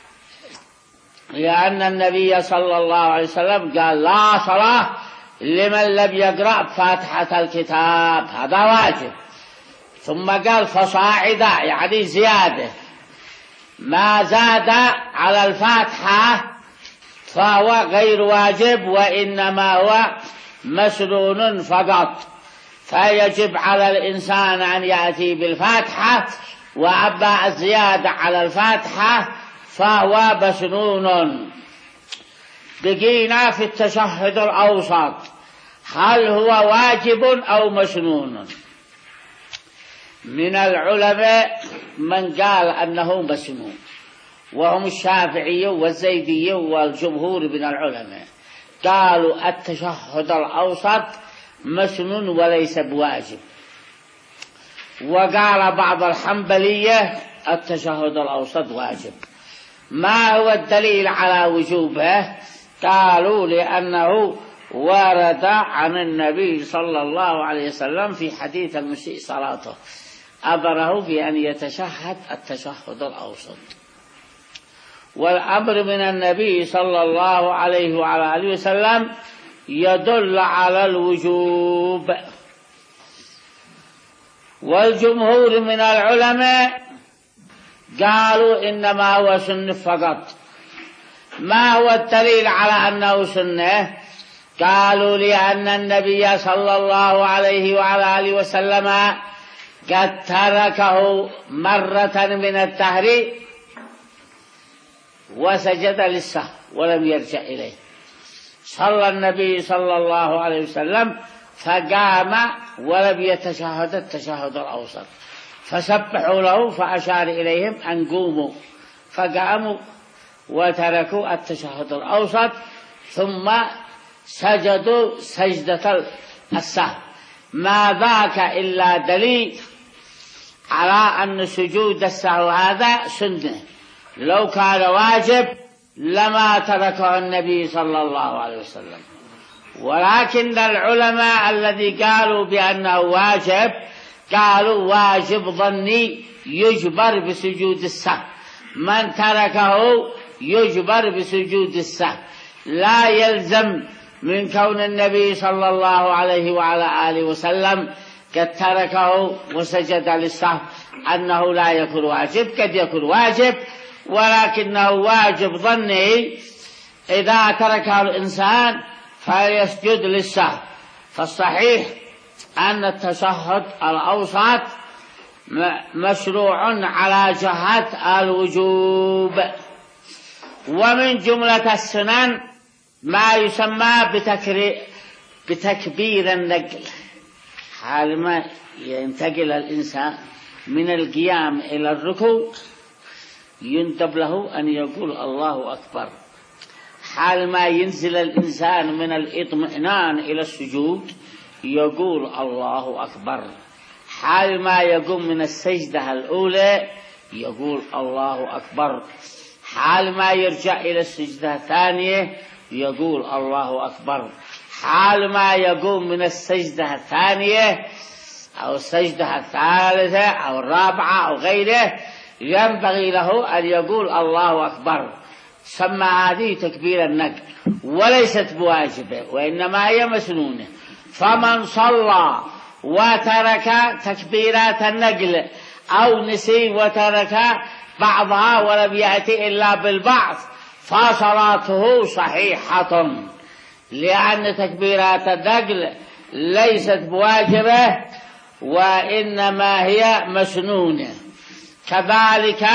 Speaker 1: لأن النبي صلى الله عليه وسلم قال لا صلاة لمن لم يقرأ فاتحة الكتاب، هذا واجب. ثم قال فصاعدا يعني زيادة، ما زاد على الفاتحة فهو غير واجب وإنما هو مسنون فقط، فيجب على الإنسان أن يأتي بالفاتحة، وأما الزيادة على الفاتحة فهو مسنون. بقينا في التشهد الأوسط، هل هو واجب أو مسنون؟ من العلماء من قال أنه مسنون، وهم الشافعي والزيدي والجمهور من العلماء قالوا التشهد الأوسط مسنون وليس بواجب. وقال بعض الحنبلية التشهد الأوسط واجب. ما هو الدليل على وجوبه؟ قالوا لأنه ورد عن النبي صلى الله عليه وسلم في حديث المسيء صلاته أمره بأن يتشهد التشهد الأوسط، والأمر من النبي صلى الله عليه وعلى آله وسلم يدل على الوجوب. والجمهور من العلماء قالوا إنما هو سنة فقط. ما هو الدليل على أنه سنة؟ قالوا لأن النبي صلى الله عليه وعلى آله وسلم قد تركه مرة من الدهر وسجد للسهو ولم يرجع إليه. صلى النبي صلى الله عليه وسلم فقام ولم يتشهد التشهد الأوسط، فسبحوا له فأشار إليهم أن قوموا، فقاموا وتركوا التشهد الأوسط، ثم سجدوا سجدة السهو. ما ذاك إلا دليل على أن سجود السهو هذا سنة، لو كان واجب لما تركه النبي صلى الله عليه وسلم. ولكن العلماء الذي قالوا بأنه واجب قالوا واجب ظني يجبر بسجود السهو، من تركه يجبر بسجود السهو، لا يلزم من كون النبي صلى الله عليه وعلى آله وسلم قد تركه وسجد للسهو أنه لا يكون واجب. قد يكون واجب ولكنه واجب ظني إذا تركه الإنسان فيسجد للسهو. فالصحيح أن التشهد الأوسط مشروع على جهة الوجوب. ومن جملة السنن ما يسمى بتكبير النقل، حال ما ينتقل الإنسان من القيام إلى الركوع يندب له أن يقول الله أكبر، حال ما ينزل الإنسان من الإطمئنان إلى السجود يقول الله أكبر، حال ما يقوم من السجدة الأولى يقول الله أكبر، حال ما يرجع إلى السجدة الثانية يقول الله أكبر، حال ما يقوم من السجدة الثانية أو السجدة الثالثة أو الرابعة أو غيره ينبغي له أن يقول الله أكبر. سمى هذه تكبير النقل وليست بواجبة وإنما هي مسنونة. فمن صلى وترك تكبيرات النقل أو نسي وترك بعضها ولم يأتي إلا بالبعض فصلاته صحيحة، لأن تكبيرات النقل ليست بواجبة وإنما هي مسنونة. كذلك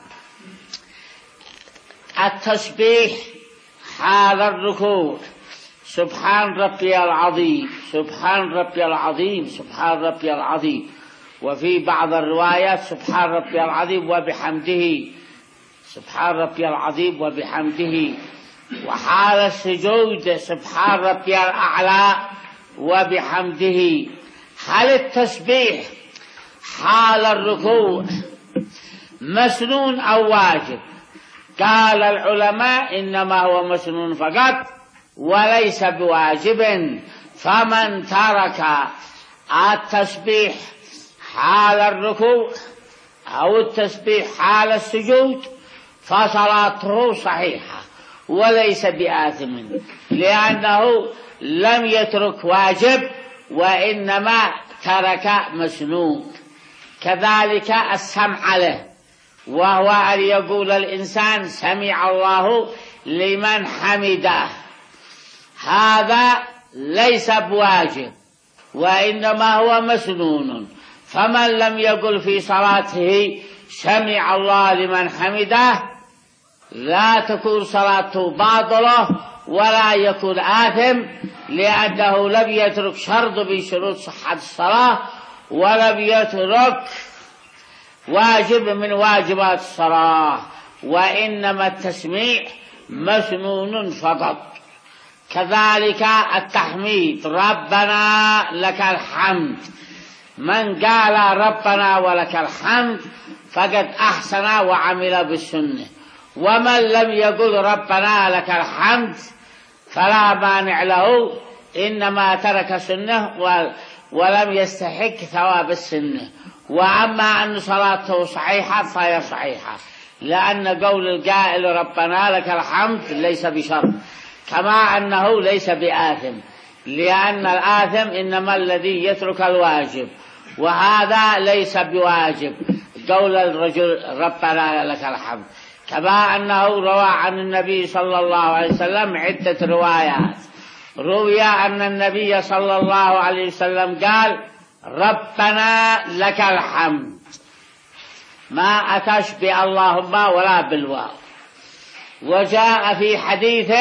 Speaker 1: التسبيح حال الركوع، سبحان ربي العظيم، سبحان ربي العظيم، سبحان ربي العظيم، وفي بعض الروايات سبحان ربي العظيم وبحمده، سبحان ربي العظيم وبحمده. وحال السجود سبحان ربي الأعلى وبحمده. هل التسبيح حال الركوع مسنون أو واجب؟ قال العلماء إنما هو مسنون فقط وليس بواجب، فمن ترك التسبيح حال الركوع أو التسبيح حال السجود فصلاته صحيحة وليس بآثم، لأنه لم يترك واجب وإنما ترك مسنون. كذلك السمع له، وهو أن يقول الإنسان سمع الله لمن حمده، هذا ليس بواجب وإنما هو مسنون. فمن لم يقل في صلاته سمع الله لمن حمده لا تكون صلاته باطلة ولا يكون آثم، لأنه لم يترك شرط من شروط صحة الصلاة ولم يترك واجب من واجبات الصلاة، وإنما التسميع مسنون فقط. كذلك التحميد، ربنا لك الحمد، من قال ربنا ولك الحمد فقد أحسن وعمل بالسنة، ومن لم يقل ربنا لك الحمد فلا مانع له، إنما ترك سنة ولم يستحق ثواب السنة. وأما أن صلاته صحيحة فهي صحيحة، لأن قول القائل ربنا لك الحمد ليس بشرط، كما أنه ليس بآثم، لأن الآثم إنما الذي يترك الواجب، وهذا ليس بواجب قول الرجل ربنا لك الحمد. كما أنه روى عن النبي صلى الله عليه وسلم عدة روايات، روي أن النبي صلى الله عليه وسلم قال ربنا لك الحمد، ما أتش باللهم ولا بالواو. وجاء في حديث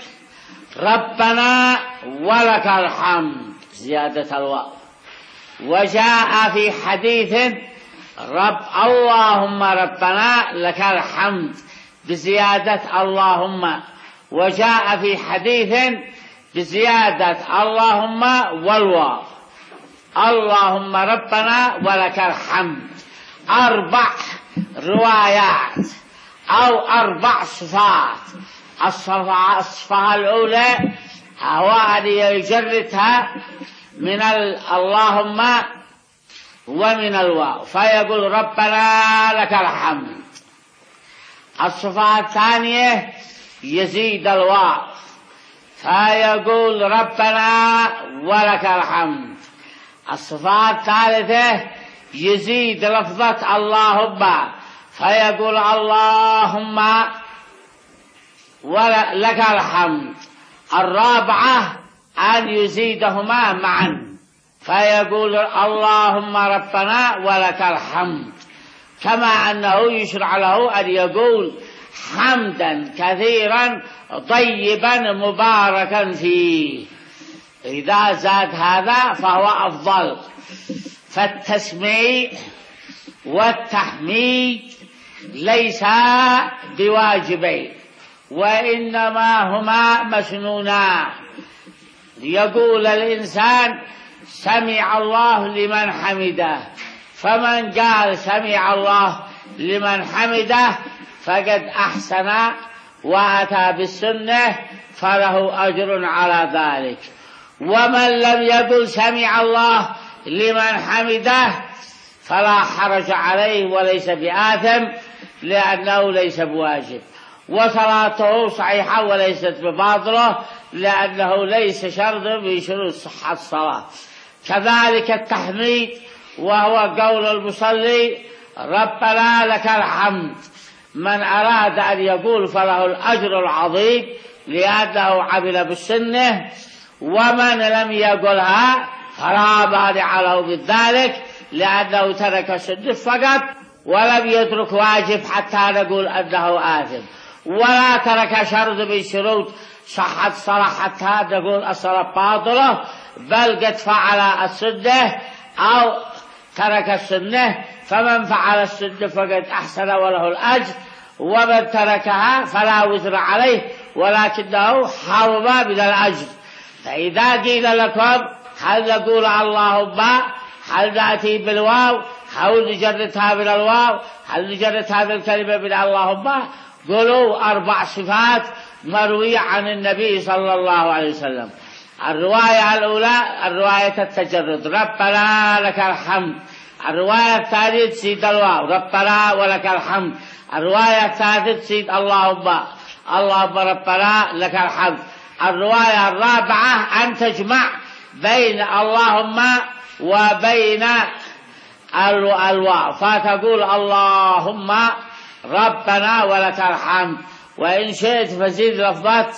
Speaker 1: ربنا ولك الحمد زيادة الواو. وجاء في حديث رب اللهم ربنا لك الحمد بزيادة اللهم. وجاء في حديث بزيادة اللهم والواو، اللهم ربنا ولك الحمد. أربع روايات أو أربع صفات. الصفة الأولى هو أن يجردها من اللهم ومن الواو فيقول ربنا لك الحمد. الصفة الثانية يزيد الواو فيقول ربنا ولك الحمد. الصفة الثالثة يزيد لفظة اللهم فيقول اللهم ولك الحمد. الرابعة أن يزيدهما معا فيقول اللهم ربنا ولك الحمد، كما أنه يشرع له أن يقول حمدا كثيرا طيبا مباركا فيه. إذا زاد هذا فهو أفضل. فالتسميع والتحميد ليس بواجبين وإنما هما مسنونان. يقول الإنسان سمع الله لمن حمده، فمن قال سمع الله لمن حمده فقد أحسن وأتى بالسنة فله أجر على ذلك. ومن لم يقل سمع الله لمن حمده فلا حرج عليه وليس بآثم، لأنه ليس بواجب، وصلاته صحيحة وليست بباطلة، لأنه ليس شرط من شروط صحة الصلاة. كذلك التحميد، وهو قول المصلي ربنا لك الحمد. من أراد أن يقول فله الأجر العظيم لأنه عمل بالسنة، ومن لم يقلها فلا مانع له بذلك لأنه ترك السنة فقط ولم يترك واجب حتى نقول أنه آثم، ولا ترك شرط من شروط صحة الصلاة حتى نقول الصلاة باطلة، بل قد فعل السنة أو ترك السنة. فمن فعل السنة فقد أحسن وله الأجر، ومن تركها فلا وزر عليه ولكنه حرم من الأجر. فإذا قيل لكم هل نقول اللهم، هل نأتي بالواو، هل نجردها من الواو، هل نجرد هذه الكلمة من اللهم، قولوا أربع صفات مروية عن النبي صلى الله عليه وسلم. الرواية الأولى الرواية التجرد، ربنا لك الحمد. الرواية الثانية تزيد الواو، ربنا ولك الحمد. الرواية الثالثة تزيد اللهم، اللهم ربنا لك الحمد. الرواية الرابعة أن تجمع بين اللهم وبين الواو، فتقول اللهم ربنا ولك الحمد. وإن شئت فزيد لفظة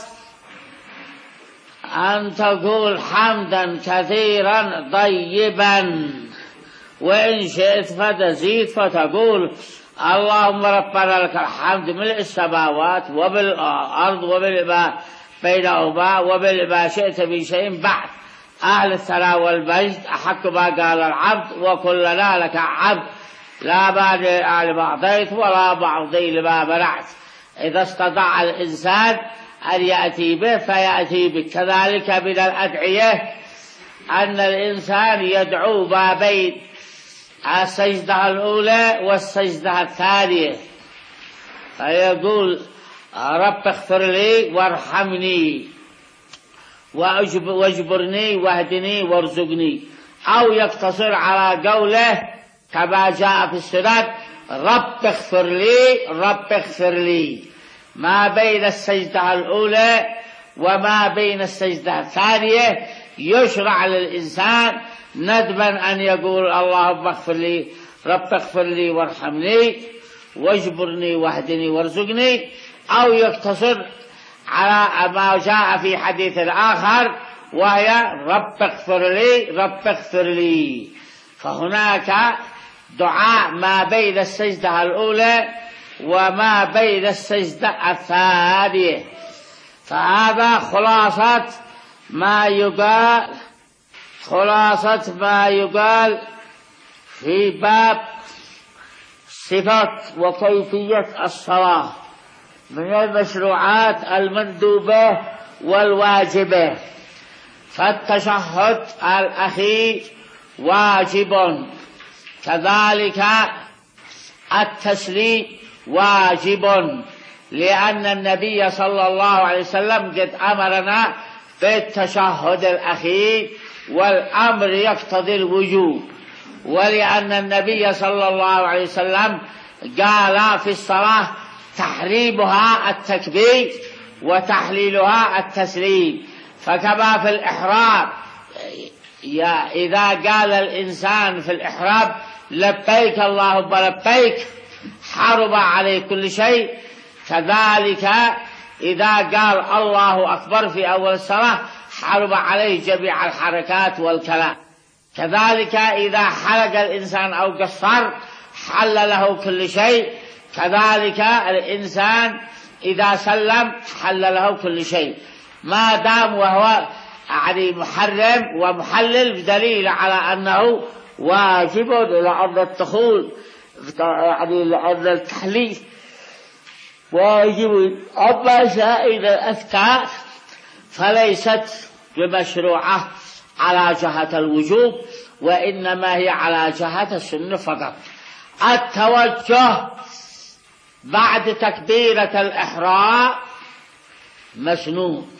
Speaker 1: أن تقول حمدا كثيرا طيبا، وإن شئت فتزيد فتقول اللهم ربنا لك الحمد ملء السماوات وبالأرض وبالما بينهما وبالما شئت من شيء بعد. أهل الثناء والمجد أحق ما قال العبد، وكلنا لك عبد، لا مانع لما أعطيت ولا معطي لما منعت. إذا استطاع الإنسان أن يأتي به فيأتي به. كذلك من الأدعية أن الإنسان يدعو ما بين السجدة الأولى والسجدة الثانية، فيقول رب اغفر لي وارحمني واجبرني واهدني وارزقني، أو يقتصر على قوله كما جاء في السنن رب اغفر لي رب اغفر لي. ما بين السجدة الأولى وما بين السجدة الثانية يشرع للإنسان ندبا أن يقول اللهم اغفر لي رب اغفر لي وارحمني واجبرني واهدني وارزقني، أو يقتصر على ما جاء في حديث آخر وهي رب اغفر لي رب اغفر لي. فهناك دعاء ما بين السجدة الأولى وما بين السجدة الثانية. فهذا خلاصة ما يقال خلاصة ما يقال في باب صفة وكيفية الصلاة من المشروعات المندوبة والواجبة. فالتشهد الأخير واجب، كذلك التسليم واجب، لأن النبي صلى الله عليه وسلم قد أمرنا بالتشهد الأخير، والأمر يقتضي الوجوب، ولأن النبي صلى الله عليه وسلم قال في الصلاة تحريمها التكبير وتحليلها التسليم. فكما في الإحرام إذا قال الإنسان في الإحرام لبيك اللهم لبيك حرم عليه كل شيء، كذلك إذا قال الله أكبر في أول الصلاة حرم عليه جميع الحركات والكلام. كذلك إذا حلق الإنسان أو قصر حل له كل شيء، كذلك الإنسان إذا سلم حل له كل شيء، ما دام وهو يعني محرم ومحلل، بدليل على أنه واجب لأن الدخول يعني لأن التحليل واجب. أما سائر الأذكار فليست بمشروعة على جهة الوجوب، وإنما هي على جهة السنة فقط. التوجه بعد تكبيرة الإحرام مسنون،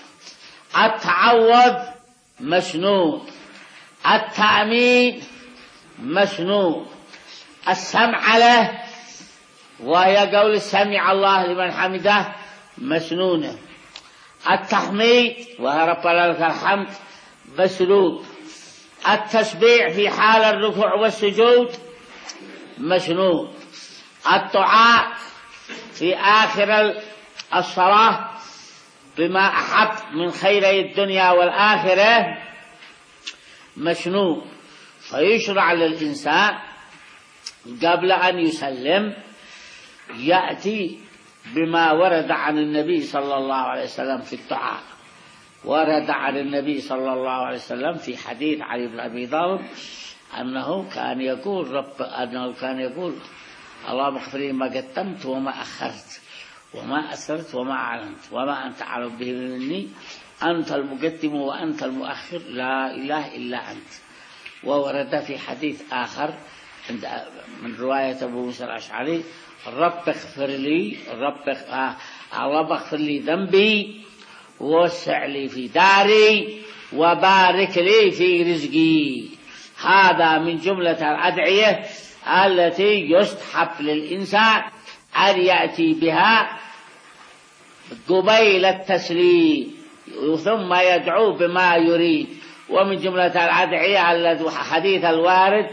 Speaker 1: التعوذ مسنون، التأمين مسنون، السمع له وهي قول سمع الله لمن حمده مسنونة، التحميد وهي ربنا لك الحمد مسنون، التسبيح في حال الركوع والسجود مسنون، الدعاء في آخر الصلاة بما أحب من خيري الدنيا والآخرة مشنوع، فيشرع للإنسان قبل أن يسلم يأتي بما ورد عن النبي صلى الله عليه وسلم في الدعاء. ورد عن النبي صلى الله عليه وسلم في حديث علي بن أبي طالب أنه كان يقول رب أنه كان يقول اللهم اغفر لي ما قدمت وما أخرت وما أسرت وما أعلنت وما أنت أعلم به مني، أنت المقدم وأنت المؤخر لا إله إلا أنت. وورد في حديث آخر من رواية أبو موسى الأشعري رب اغفر لي رب اللهم اغفر لي ذنبي ووسع لي في داري وبارك لي في رزقي. هذا من جملة الأدعية التي يستحب للإنسان أن يأتي بها قبيل التسليم ثم يدعو بما يريد. ومن جملة الأدعية التي حديث الوارد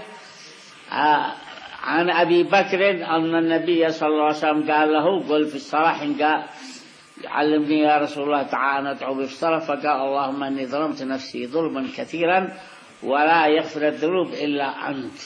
Speaker 1: عن أبي بكر أن النبي صلى الله عليه وسلم قال له قل في الصلاة قال علمني يا رسول الله تعالى ندعو في الصلاة، فقال اللهم إني ظلمت نفسي ظلما كثيرا ولا يغفر الذنوب إلا أنت.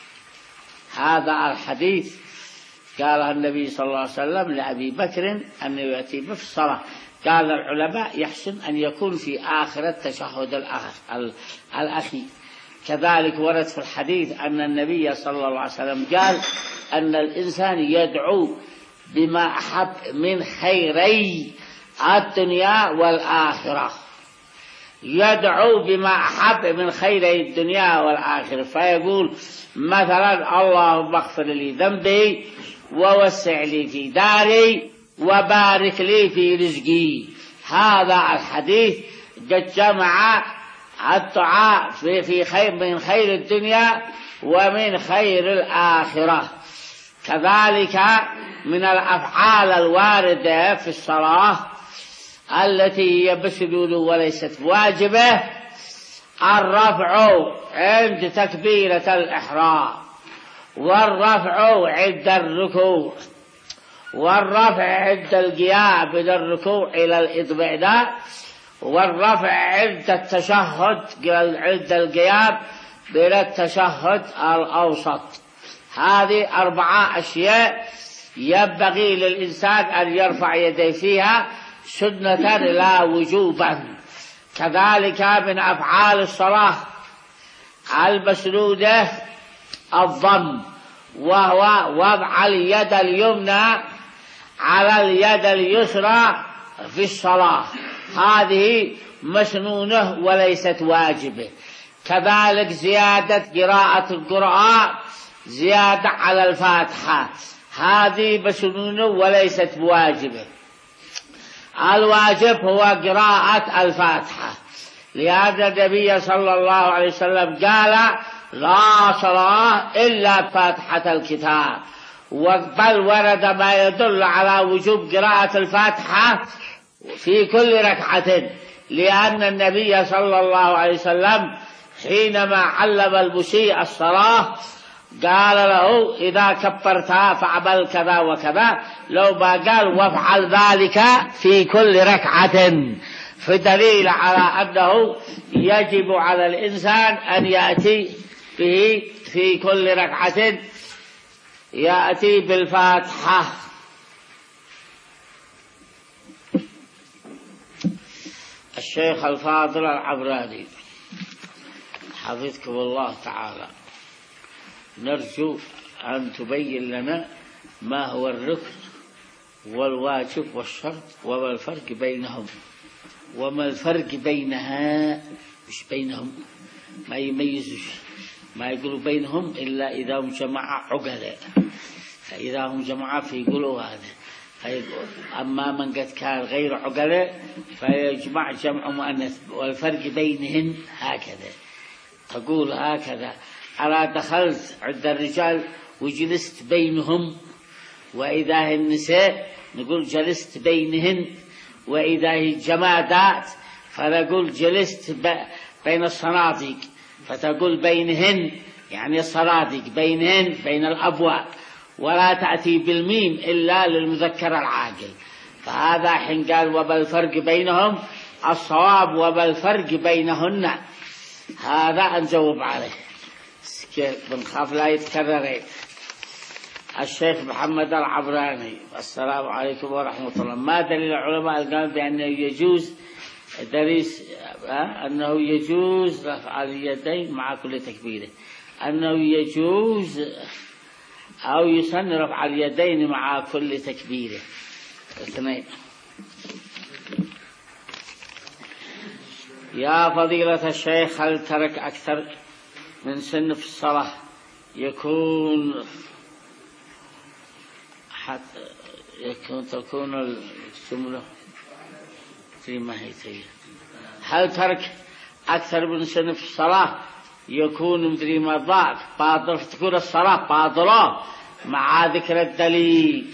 Speaker 1: هذا الحديث قالها النبي صلى الله عليه وسلم لأبي بكر أن يأتي به في الصلاة. قال العلماء يحسن أن يكون في آخر التشهد الأخير. كذلك ورد في الحديث أن النبي صلى الله عليه وسلم قال أن الإنسان يدعو بما أحب من خيري الدنيا والآخرة، يدعو بما أحب من خيري الدنيا والآخرة، فيقول مثلا اللهم اغفر لي ذنبي ووسع لي في داري وبارك لي في رزقي. هذا الحديث قد جمع الدعاء في خير من خير الدنيا ومن خير الآخرة. كذلك من الأفعال الواردة في الصلاة التي هي بسجود وليست واجبة الرفع عند تكبيرة الإحرام، والرفع عند الركوع، والرفع عند القيام من الركوع إلى الإطمئنان، والرفع عند التشهد عند القيام من التشهد الأوسط. هذه أربعة أشياء ينبغي للإنسان أن يرفع يديه فيها سنة لا وجوبا. كذلك من أفعال الصلاة المسنودة الضم، وهو وضع اليد اليمنى على اليد اليسرى في الصلاة، هذه مسنونة وليست واجبة. كذلك زيادة قراءة القرآن زيادة على الفاتحة، هذه مسنونة وليست واجبة. الواجب هو قراءة الفاتحة، لأن النبي صلى الله عليه وسلم قال لا صلاة إلا فاتحة الكتاب، بل ورد ما يدل على وجوب قراءة الفاتحة في كل ركعة، لأن النبي صلى الله عليه وسلم حينما علم المسيء الصلاة قال له إذا كبرتها فعمل كذا وكذا، لو ما قال وافعل ذلك في كل ركعة، فدليل على أنه يجب على الإنسان أن يأتي به في كل ركعة يأتي بالفاتحة. الشيخ الفاضل العبراني حفظكم الله تعالى نرجو أن تبين لنا ما هو الركن والواجب والشرط وما الفرق بينهم، وما الفرق بينها، مش بينهم، ما يميزوش، ما يقولوا بينهم إلا إذا هم جماعة عقلاء، فإذا هم جماعة فيقولوا هذا، أما من قد كان غير عقلاء فيجمع جمع مؤنث، والفرق بينهن هكذا، تقول هكذا أنا دخلت عند الرجال وجلست بينهم، وإذا هي النساء نقول جلست بينهن، وإذا هي الجمادات فنقول جلست بين الصناديق، فتقول بينهن يعني الصناديق بينهن بين الأبواب، ولا تأتي بالميم إلا للمذكر العاقل. فهذا حين قال وبالفرق بينهم الصواب وبالفرق بينهن، هذا نجاوب عليه بنخاف لا يتكرر. الشيخ محمد العبراني السلام عليكم ورحمة الله. ما دليل العلماء القائل بأنه يجوز دريس أنه يجوز رفع اليدين مع كل تكبيره، أنه يجوز أو يسن رفع اليدين مع كل تكبيره. اثنين. يا فضيلة الشيخ، هل ترك أكثر من سن في الصلاة يكون حتى يكون تكون الجملة في ما هي تي هل ترك أكثر من سن في الصلاة يكون مدري ما ضاق باطل، تكون الصلاة باطلة مع ذكر الدليل؟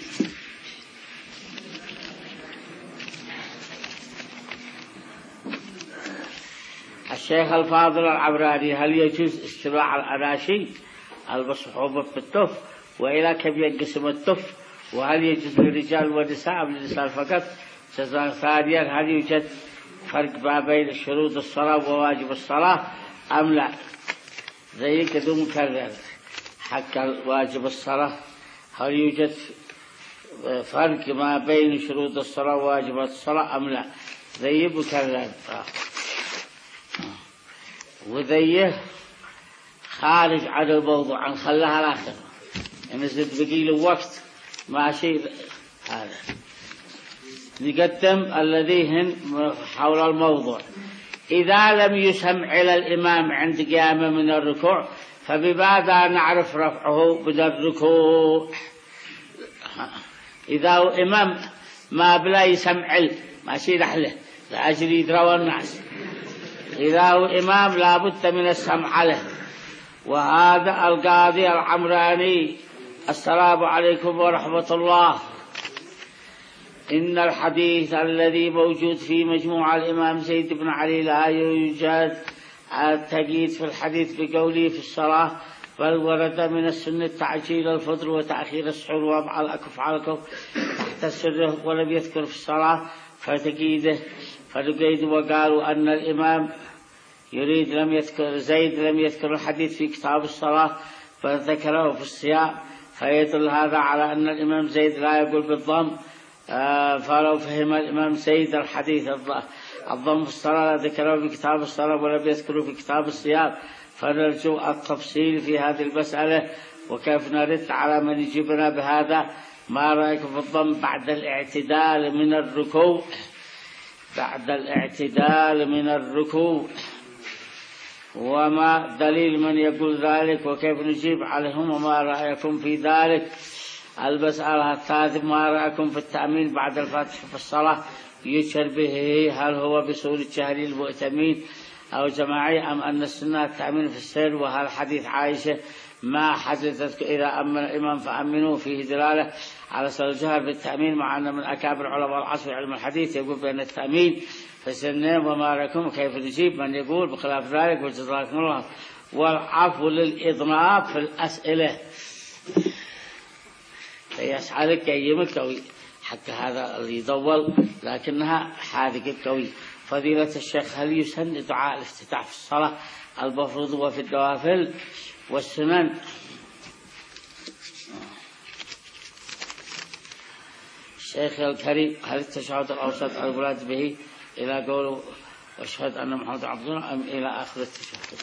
Speaker 1: الشيخ الفاضل العبراني، هل يجوز استباع الأناشيد البصحوبة بالتف، وإلى كم ينقسم التف، وهل يجوز للرجال والنساء أم للنساء فقط؟ ثانيا، هل يوجد فرق ما بين شروط الصلاة وواجب الصلاة أم لا؟ زي كده مكرر حق واجب الصلاة، هل يوجد فرق ما بين شروط الصلاة وواجب الصلاة أم لا؟ زي مكرر. وذيه خارج عن الموضوع، نخليها الآخر يعني زد بقي له وقت ماشي. هذا نقدم الذي هن حول الموضوع. إذا لم يسمع إلى الإمام عند قيامه من الركوع فبماذا نعرف رفعه من الركوع؟ إذا إمام ما بلا يسمع ماشي رحله لأجل يدروا الناس، إذا هو إمام لا بد من السمع له. وهذا القاضي العمراني السلام عليكم ورحمة الله، إن الحديث الذي موجود في مجموعة الإمام زيد بن علي لا يوجد التقييد في الحديث بقوله في الصلاة، بل ورد من السنة تعجيل الفطر وتأخير السحور وضع الأكف على الكف تحت السر، ولم يذكر في الصلاة فتقييده فتقيد. وقالوا أن الإمام يريد لم يذكر زيد لم يذكر الحديث في كتاب الصلاة فذكره في الصيام، فيدل هذا على أن الإمام زيد لا يقول بالضم. آه فلو فهم الإمام زيد الحديث الضم في الصلاة ذكره في كتاب الصلاة ولم يذكره في كتاب الصيام، فنرجو التفصيل في هذه المسألة. وكيف نرد على من يجيبنا بهذا؟ ما رأيكم في الضم بعد الاعتدال من الركوع؟ بعد الاعتدال من الركوع، وما دليل من يقول ذلك؟ وكيف نجيب عليهم؟ وما رأيكم في ذلك؟ المسألة الثالثة، ما رأيكم في التأمين بعد الفاتحة في الصلاة يشهر به؟ هل هو بصورة جهري المؤتمين أو جماعي أم أن السنة التأمين في السر؟ وهل حديث عائشة ما حدثت إذا أمن الإمام فأمنوا فيه دلالة على سبيل الجهر بالتأمين، مع أن من أكابر علماء العصر علم الحديث يقول بأن التأمين في السنة؟ وما رأيكم كيف نجيب من يقول بخلاف ذلك؟ وجزاكم الله. والعفو للإضناب في الأسئلة، يسألك يمك قوي حتى هذا اللي يضول لكنها حادقة قوي. فضيلة الشيخ، هل يسن دعاء الافتتاح في الصلاة المفروض وفي النوافل والسنن؟ الشيخ الكريم، هل التشهد الأوسط المراد به إلى قوله واشهد أن محمد عبد الله أم إلى آخر التشهد؟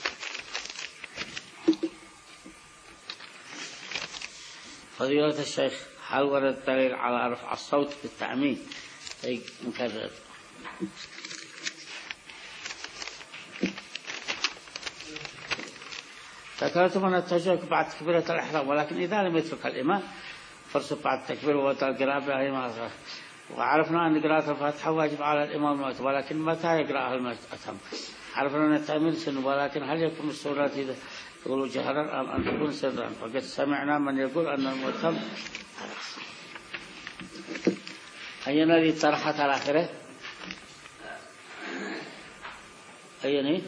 Speaker 1: فضيلة الشيخ، هل ورد الدليل على رفع الصوت بالتأمين؟ أي مكرر. ذكرت من التشهد بعد تكبيرة الإحرام، ولكن إذا لم يترك الإمام فرصة بعد التكبير وتقرأ بها، وعرفنا أن قراءة الفاتحة واجب على الإمام، ولكن متى يقرأها المأتم؟ عرفنا أن التأمين سن، ولكن هل يكون السورة إذا يقول جهرا أم أن تكون سرا؟ فقد سمعنا من يقول أن المؤتم أين لي طرحت الآخرة؟ أين؟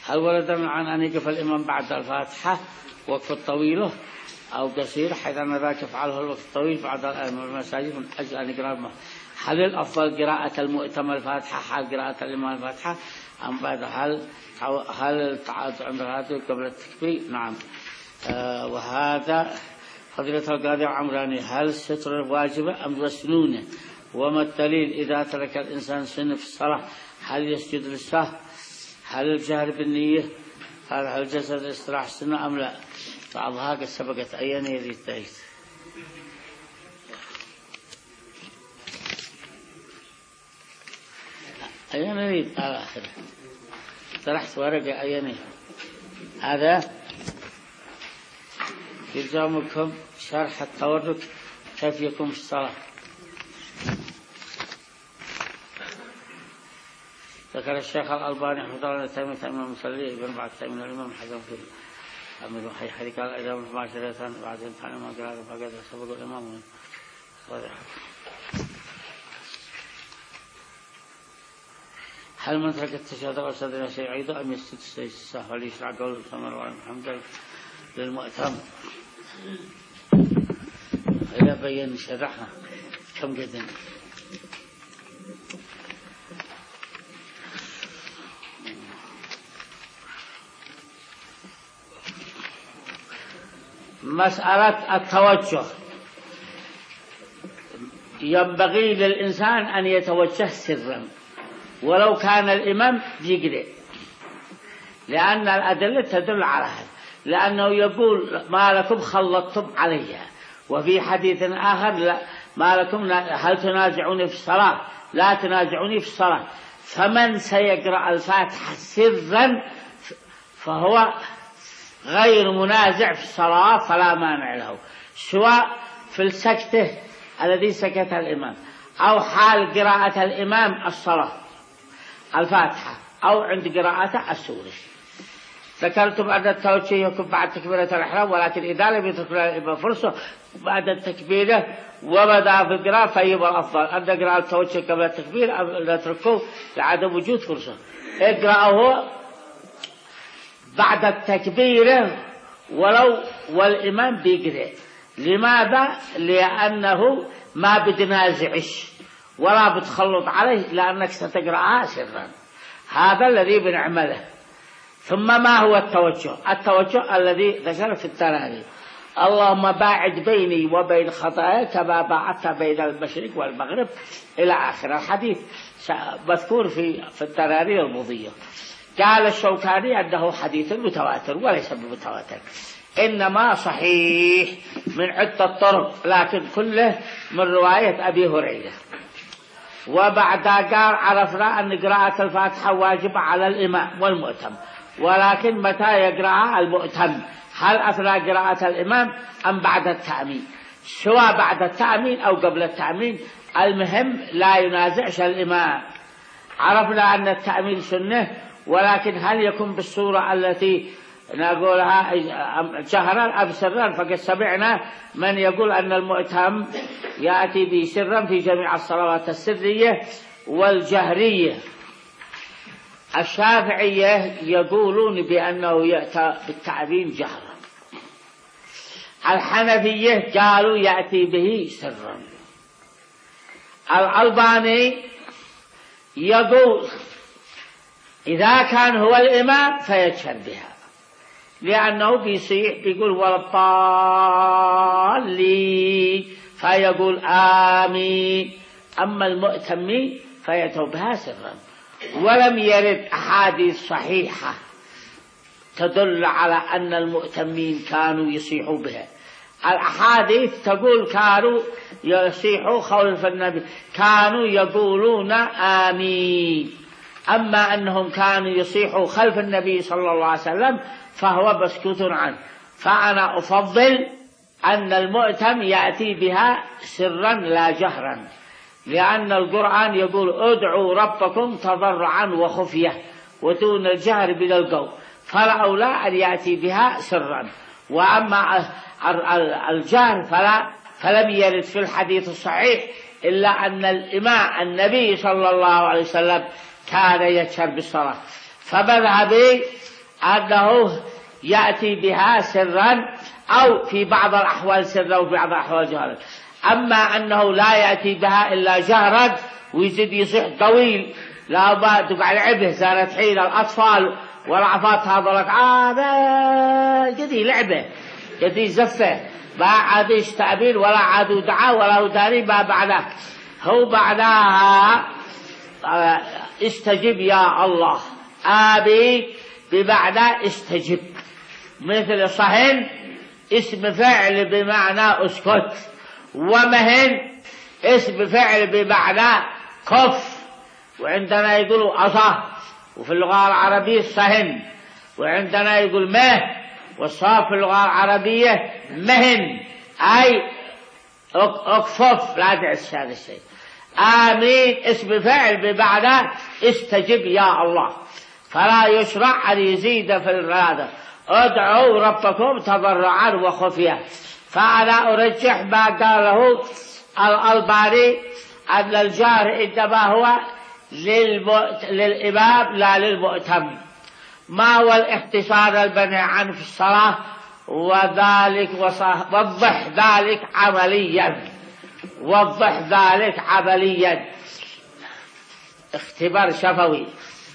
Speaker 1: هل ورد عن أن يقف الإمام بعد الفاتحة وقت طويله أو قصير، حيث أن ذاك يفعله الوقت الطويل بعد المساجد من أجل أن يقرأ؟ هل الأفضل قراءة المؤتم الفاتحة حال قراءة الإمام الفاتحة أم بعد؟ هل هل التعاطي عند هذا قبل التكبير؟ نعم. آه وهذا فضيلة القاضي عمراني، هل ستر واجبة أم مسنونة؟ وما الدليل إذا ترك الإنسان سنة في الصلاة هل يسجد للسهو؟ هل الجهر بالنية هل جسد الاستراحة السنة أم لا؟ بعضها قد سبقت. أين يريد الدليل؟ أين يريد؟ على آخره طرحت ورقة. أين هذا؟ يلزمكم شرح التورك كيف يكون في الصلاة. ذكر الشيخ الألباني حفظه الله تيمية تيمية المصلي ابن بعد تيمية الإمام حزم في أمر حي حي قال إذا من معاشرة بعدين تعلم ما قال فقد سبق الإمام. هل من ترك التشهد والصدر سيعيد أم يسجد السهو وليشرع قول الثمر والحمد للمؤتم؟ إذا بين شرحنا كم قدم. مسألة التوجه، ينبغي للإنسان أن يتوجه سرا ولو كان الإمام بيقرأ، لأن الأدلة تدل على هذا، لأنه يقول ما لكم خلطتم عليها، وفي حديث آخر لا ما لكم هل تنازعوني في الصلاة؟ لا تنازعوني في الصلاة. فمن سيقرأ الفاتحة سرا فهو غير منازع في الصلاة فلا مانع له، سواء في السكتة الذي سكت الإمام أو حال قراءة الإمام الصلاة الفاتحة أو عند قراءة السورة. ذكرت بعد التوجيه يكون بعد تكبيرة الإحرام، ولكن إذا لم يترك الإمام فرصة بعد التكبيرة وبدأ في القراءة فيبقى الأفضل أن يقرأ التوجيه قبل التكبير أو نتركه لعدم وجود فرصة. اقرأه بعد التكبيرة ولو والإمام بيقرأ. لماذا؟ لأنه ما بتنازعش ولا بتخلط عليه، لأنك ستقرأها سرا. هذا الذي بنعمله. ثم ما هو التوجه؟ التوجه الذي ذكر في التراني: اللهم باعد بيني وبين خطاياي كما باعدت بين المشرق والمغرب، إلى آخر الحديث مذكور في في التراني المضية. قال الشوكاني أنه حديث متواتر وليس بمتواتر، إنما صحيح من عدة طرق، لكن كله من رواية أبي هريرة. وبعد قال عرفنا أن قراءة الفاتحة واجبة على الإمام والمؤتم، ولكن متى يقرأها المؤتم؟ هل أثناء قراءة الإمام أم بعد التأمين؟ سواء بعد التأمين أو قبل التأمين، المهم لا ينازعش الإمام. عرفنا أن التأمين سنة، ولكن هل يكون بالصورة التي نقولها جهرا أم سرا؟ فقد سمعنا من يقول أن المؤتم يأتي بسرا في جميع الصلوات السرية والجهرية. الشافعية يقولون بأنه يأتي بالتأمين جهرا، الحنفية قالوا يأتي به سرا، الألباني يقول إذا كان هو الإمام فيجهر بها، لأنه بيصيح بيقول والضالين فيقول آمين. أما المؤتمين فيأتوا بها سرا. ولم يرد أحاديث صحيحة تدل على أن المؤتمين كانوا يصيحوا بها. الأحاديث تقول كانوا يصيحوا خلف النبي، كانوا يقولون آمين. أما أنهم كانوا يصيحوا خلف النبي صلى الله عليه وسلم فهو مسكوت عنه. فأنا أفضل أن المؤتم يأتي بها سرا لا جهرا، لأن القرآن يقول ادعوا ربكم تضرعا وخفية ودون الجهر بالقول، فالأولى أن يأتي بها سرا. وأما الجهر فلا فلم يرد في الحديث الصحيح إلا أن الإمام النبي صلى الله عليه وسلم كان يجهر بالصلاة. فمذهبي أنه يأتي بها سرا أو في بعض الأحوال سرا وفي بعض الأحوال جهرا. أما أنه لا يأتي بها إلا جهرا ويزيد يصيح طويل لا با تقع لعبه صارت حين الأطفال والعفات هذا لك آه جدي لعبة جدي زفة ما عادش تعبير ولا عادوا دعاء ولا داري ما بعده. هو بعدها استجب يا الله آبي بمعنى استجب، مثل صهن اسم فعل بمعنى اسكت، ومهن اسم فعل بمعنى كف. وعندنا يقولوا أصه وفي اللغة العربية صهن، وعندنا يقول مه والصاف في اللغة العربية مهن أي اكفف لا تعس هذا الشيء. آمين اسم فعل بمعنى استجب يا الله، فلا يشرع أن يزيد في الرادة ادعوا ربكم تضرعا وخفيا. فأنا أرجح ما قاله الألباني أن الجار إنما هو للإمام لا للمؤتم. ما هو الاختصار المنهي عنه في الصلاة؟ وذلك وضح ذلك عمليا، وضح ذلك عمليا. اختبار شفوي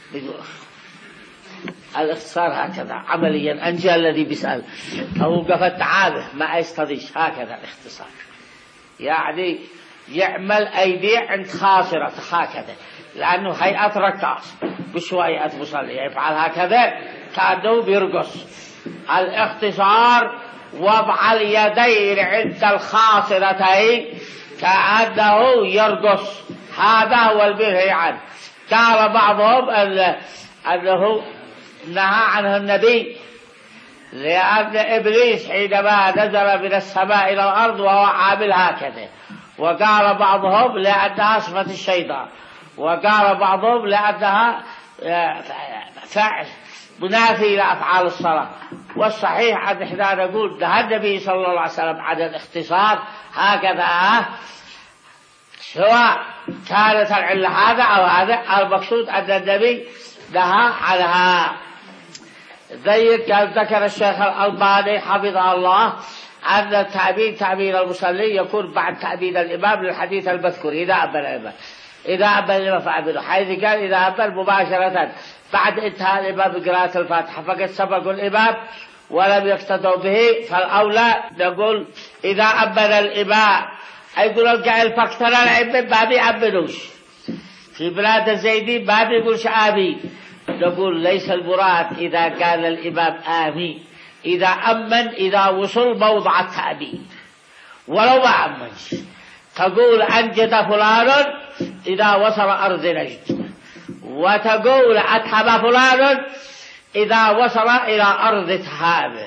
Speaker 1: الاختصار هكذا عمليا. أنجى الذي بيسأل أو قفت عاده ما يستطيعش هكذا الاختصار، يعني يعمل أيديه عند خاصرة هكذا، لأنه هيئة ركاص مش هيئة مصلي، يفعل هكذا كأنه بيرقص. الاختصار وضع اليدين عند الخاصرتين كأنه يرقص، هذا هو المنهي عنه. قال بعضهم أنه نهى عنه النبي لأن إبليس حينما نزل من السماء إلى الأرض وهو عامل هكذا، وقال بعضهم لأنها صفة الشيطان، وقال بعضهم لأنها فعل منافي لأفعال الصلاة. والصحيح أن إحنا نقول نهى النبي صلى الله عليه وسلم عن الاختصار هكذا، سواء كانت العلة هذا أو هذا، المقصود أن النبي نهى عنها. زي كان ذكر الشيخ الألباني حفظه الله أن التأمين تأمين المصلي يكون بعد تأمين الإمام للحديث المذكور إذا أبى الإمام، إذا أبى الإمام فأمنه، حيث قال إذا أبى مباشرة بعد انتهاء الإمام بقراءة الفاتحة فقد سبقوا الإمام ولم يقتدوا به، فالأولى نقول إذا أبى الإمام. يقول القائل فاكثر الأئمة ما بيأمنوش، في بلاد الزيدين ما بيقولش آمين. نقول ليس المراد إذا قال الإمام آمين، إذا أمن إذا وصل موضع التأمين، ولو ما أمنش تقول أنجد فلان إذا وصل أرض نجد، وتقول أتحب فلان إذا وصل إلى أرض تهامه،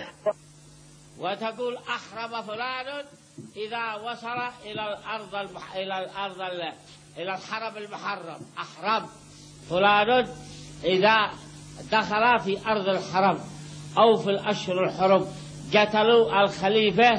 Speaker 1: وتقول أحرم فلان إذا وصل إلى الأرض المح... إلى الأرض ال... إلى الحرم المحرم. أحرم فلان إذا دخل في أرض الحرم أو في الأشهر الحرم. قتلوا الخليفة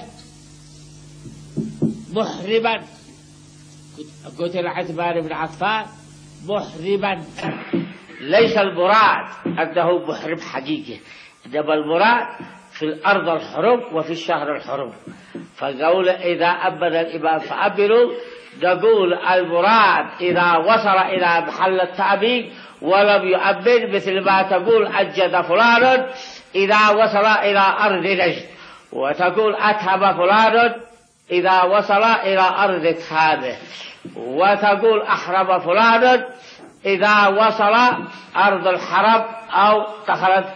Speaker 1: محرما، قتل عثمان بن عفان محرما. ليس المراد أنه محرم حقيقي، إنما المراد في الأرض الحرم وفي الشهر الحرم. فقول إذا أبن الإمام فأبنوا، نقول المراد إذا وصل إلى محل التأمين ولم يؤمن، مثل ما تقول أجد فلان إذا وصل إلى أرض نجد، وتقول أتهم فلان إذا وصل إلى أرض تهامه، وتقول أحرم فلان إذا وصل أرض الحرم أو دخلت.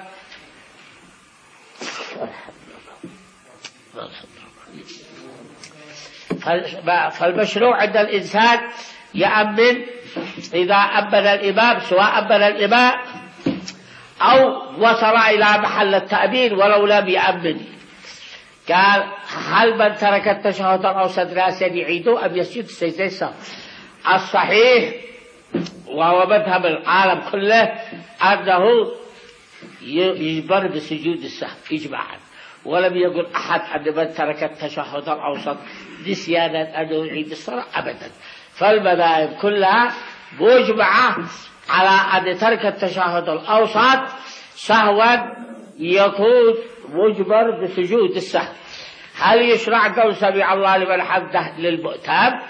Speaker 1: فالمشروع عند الإنسان يأمن إذا أمن الإمام، سواء أمن الإمام أو وصل إلى محل التأمين ولو لم يأمن. قال هل من ترك التشهد الأوسط رأسا يعيده أم يسجد سجدة السهو؟ الصحيح وهو مذهب العالم كله أنه يجبر بسجود السهو إجماعا، ولم يقل أحد أن من ترك التشهد الأوسط نسيانا أنه يعيد الصلاة أبدا. فالمذاهب كلها مجمعة على أن ترك التشهد الأوسط سهوا يكون مجبر بسجود السهو. هل يشرع قول سمع الله لمن حمده للمؤتم؟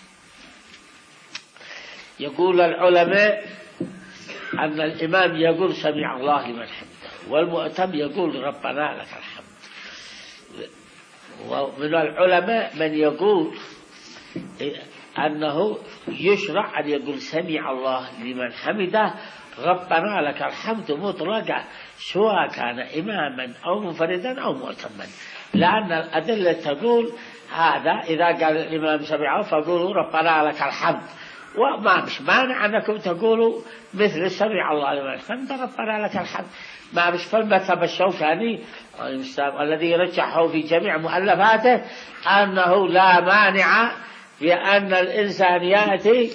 Speaker 1: يقول العلماء أن الإمام يقول سمع الله لمن حمده، والمؤتم يقول ربنا لك الحمد. ومن العلماء من يقول أنه يشرع أن يقول سمع الله لمن حمده ربنا لك الحمد مطلقا، سواء كان إماما أو منفردا أو مؤتما، لأن الأدلة تقول هذا إذا قال الإمام سمعه فقولوا ربنا لك الحمد، وما مش مانع أنكم تقولوا مثل سمع الله لمن حمده ربنا لك الحمد. ما مش فالمذهب الشوكاني الذي رجحه في جميع مؤلفاته أنه لا مانع بأن الإنسان يأتي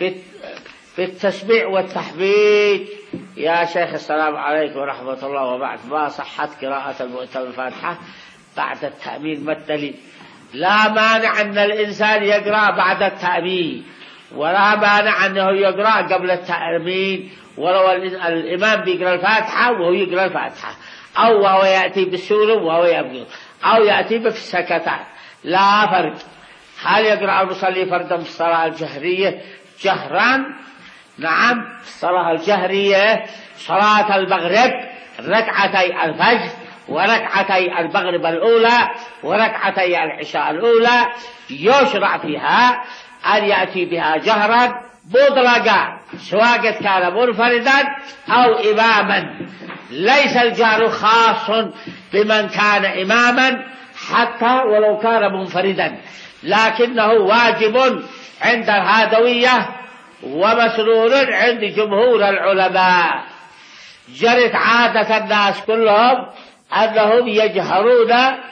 Speaker 1: بالتسبيح والتحميد. يا شيخ السلام عليكم ورحمة الله وبعد، ما صحت قراءة المؤتم الفاتحة بعد التأمين؟ ما الدليل؟ لا مانع أن الإنسان يقرأ بعد التأمين، ولا مانع أنه يقرأ قبل التأمين، ولو الإمام بيقرأ الفاتحة وهو يقرأ الفاتحة، أو وهو يأتي بالسورة وهو يبقى، أو يأتي بالسكتات، لا فرق. هل يقرأ المصلي فردا في الصلاة الجهرية جهرا؟ نعم، الصلاة الجهرية صلاة المغرب، ركعتي الفجر وركعتي المغرب الأولى وركعتي العشاء الأولى يشرع فيها أن يأتي بها جهرا مطلقا، سواء كان منفردا أو إماما. ليس الجهر خاص بمن كان إماما حتى ولو كان منفردا، لكنه واجب عند الهادوية ومسنون عند جمهور العلماء. جرت عادة الناس كلهم أنهم يجهرون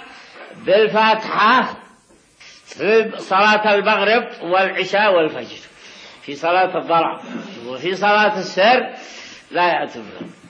Speaker 1: بالفاتحة في صلاة المغرب والعشاء والفجر، في صلاة الضرع، وفي صلاة السر لا يأتون،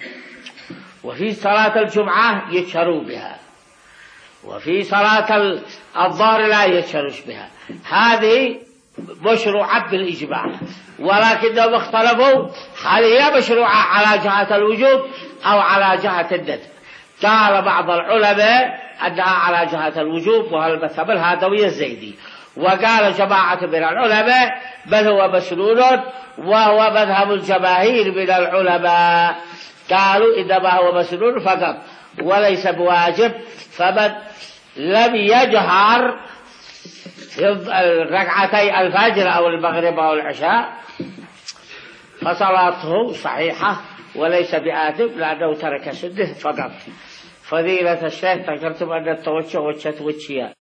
Speaker 1: وفي صلاة الجمعة يجهروا بها، وفي صلاة الظهر لا يجهروا بها. هذه مشروعة بالإجماع، ولكنهم اختلفوا هل هي مشروعة على جهة الوجوب أو على جهة الندب. قال بعض العلماء أنها على جهة الوجوب، وهو المذهب الهادوي الزيدي، وقال جماعة من العلماء بل هو مسنون، وهو مذهب الجماهير من العلماء، قالوا إنما هو مسنون فقط وليس بواجب. فمن لم يجهر في ركعتي الفجر أو المغرب أو العشاء فصلاته صحيحة وليس بآثم، لأنه ترك سنه فقط. فضيلة الشيخ ذكرتم أن التوجه وجهة وجهية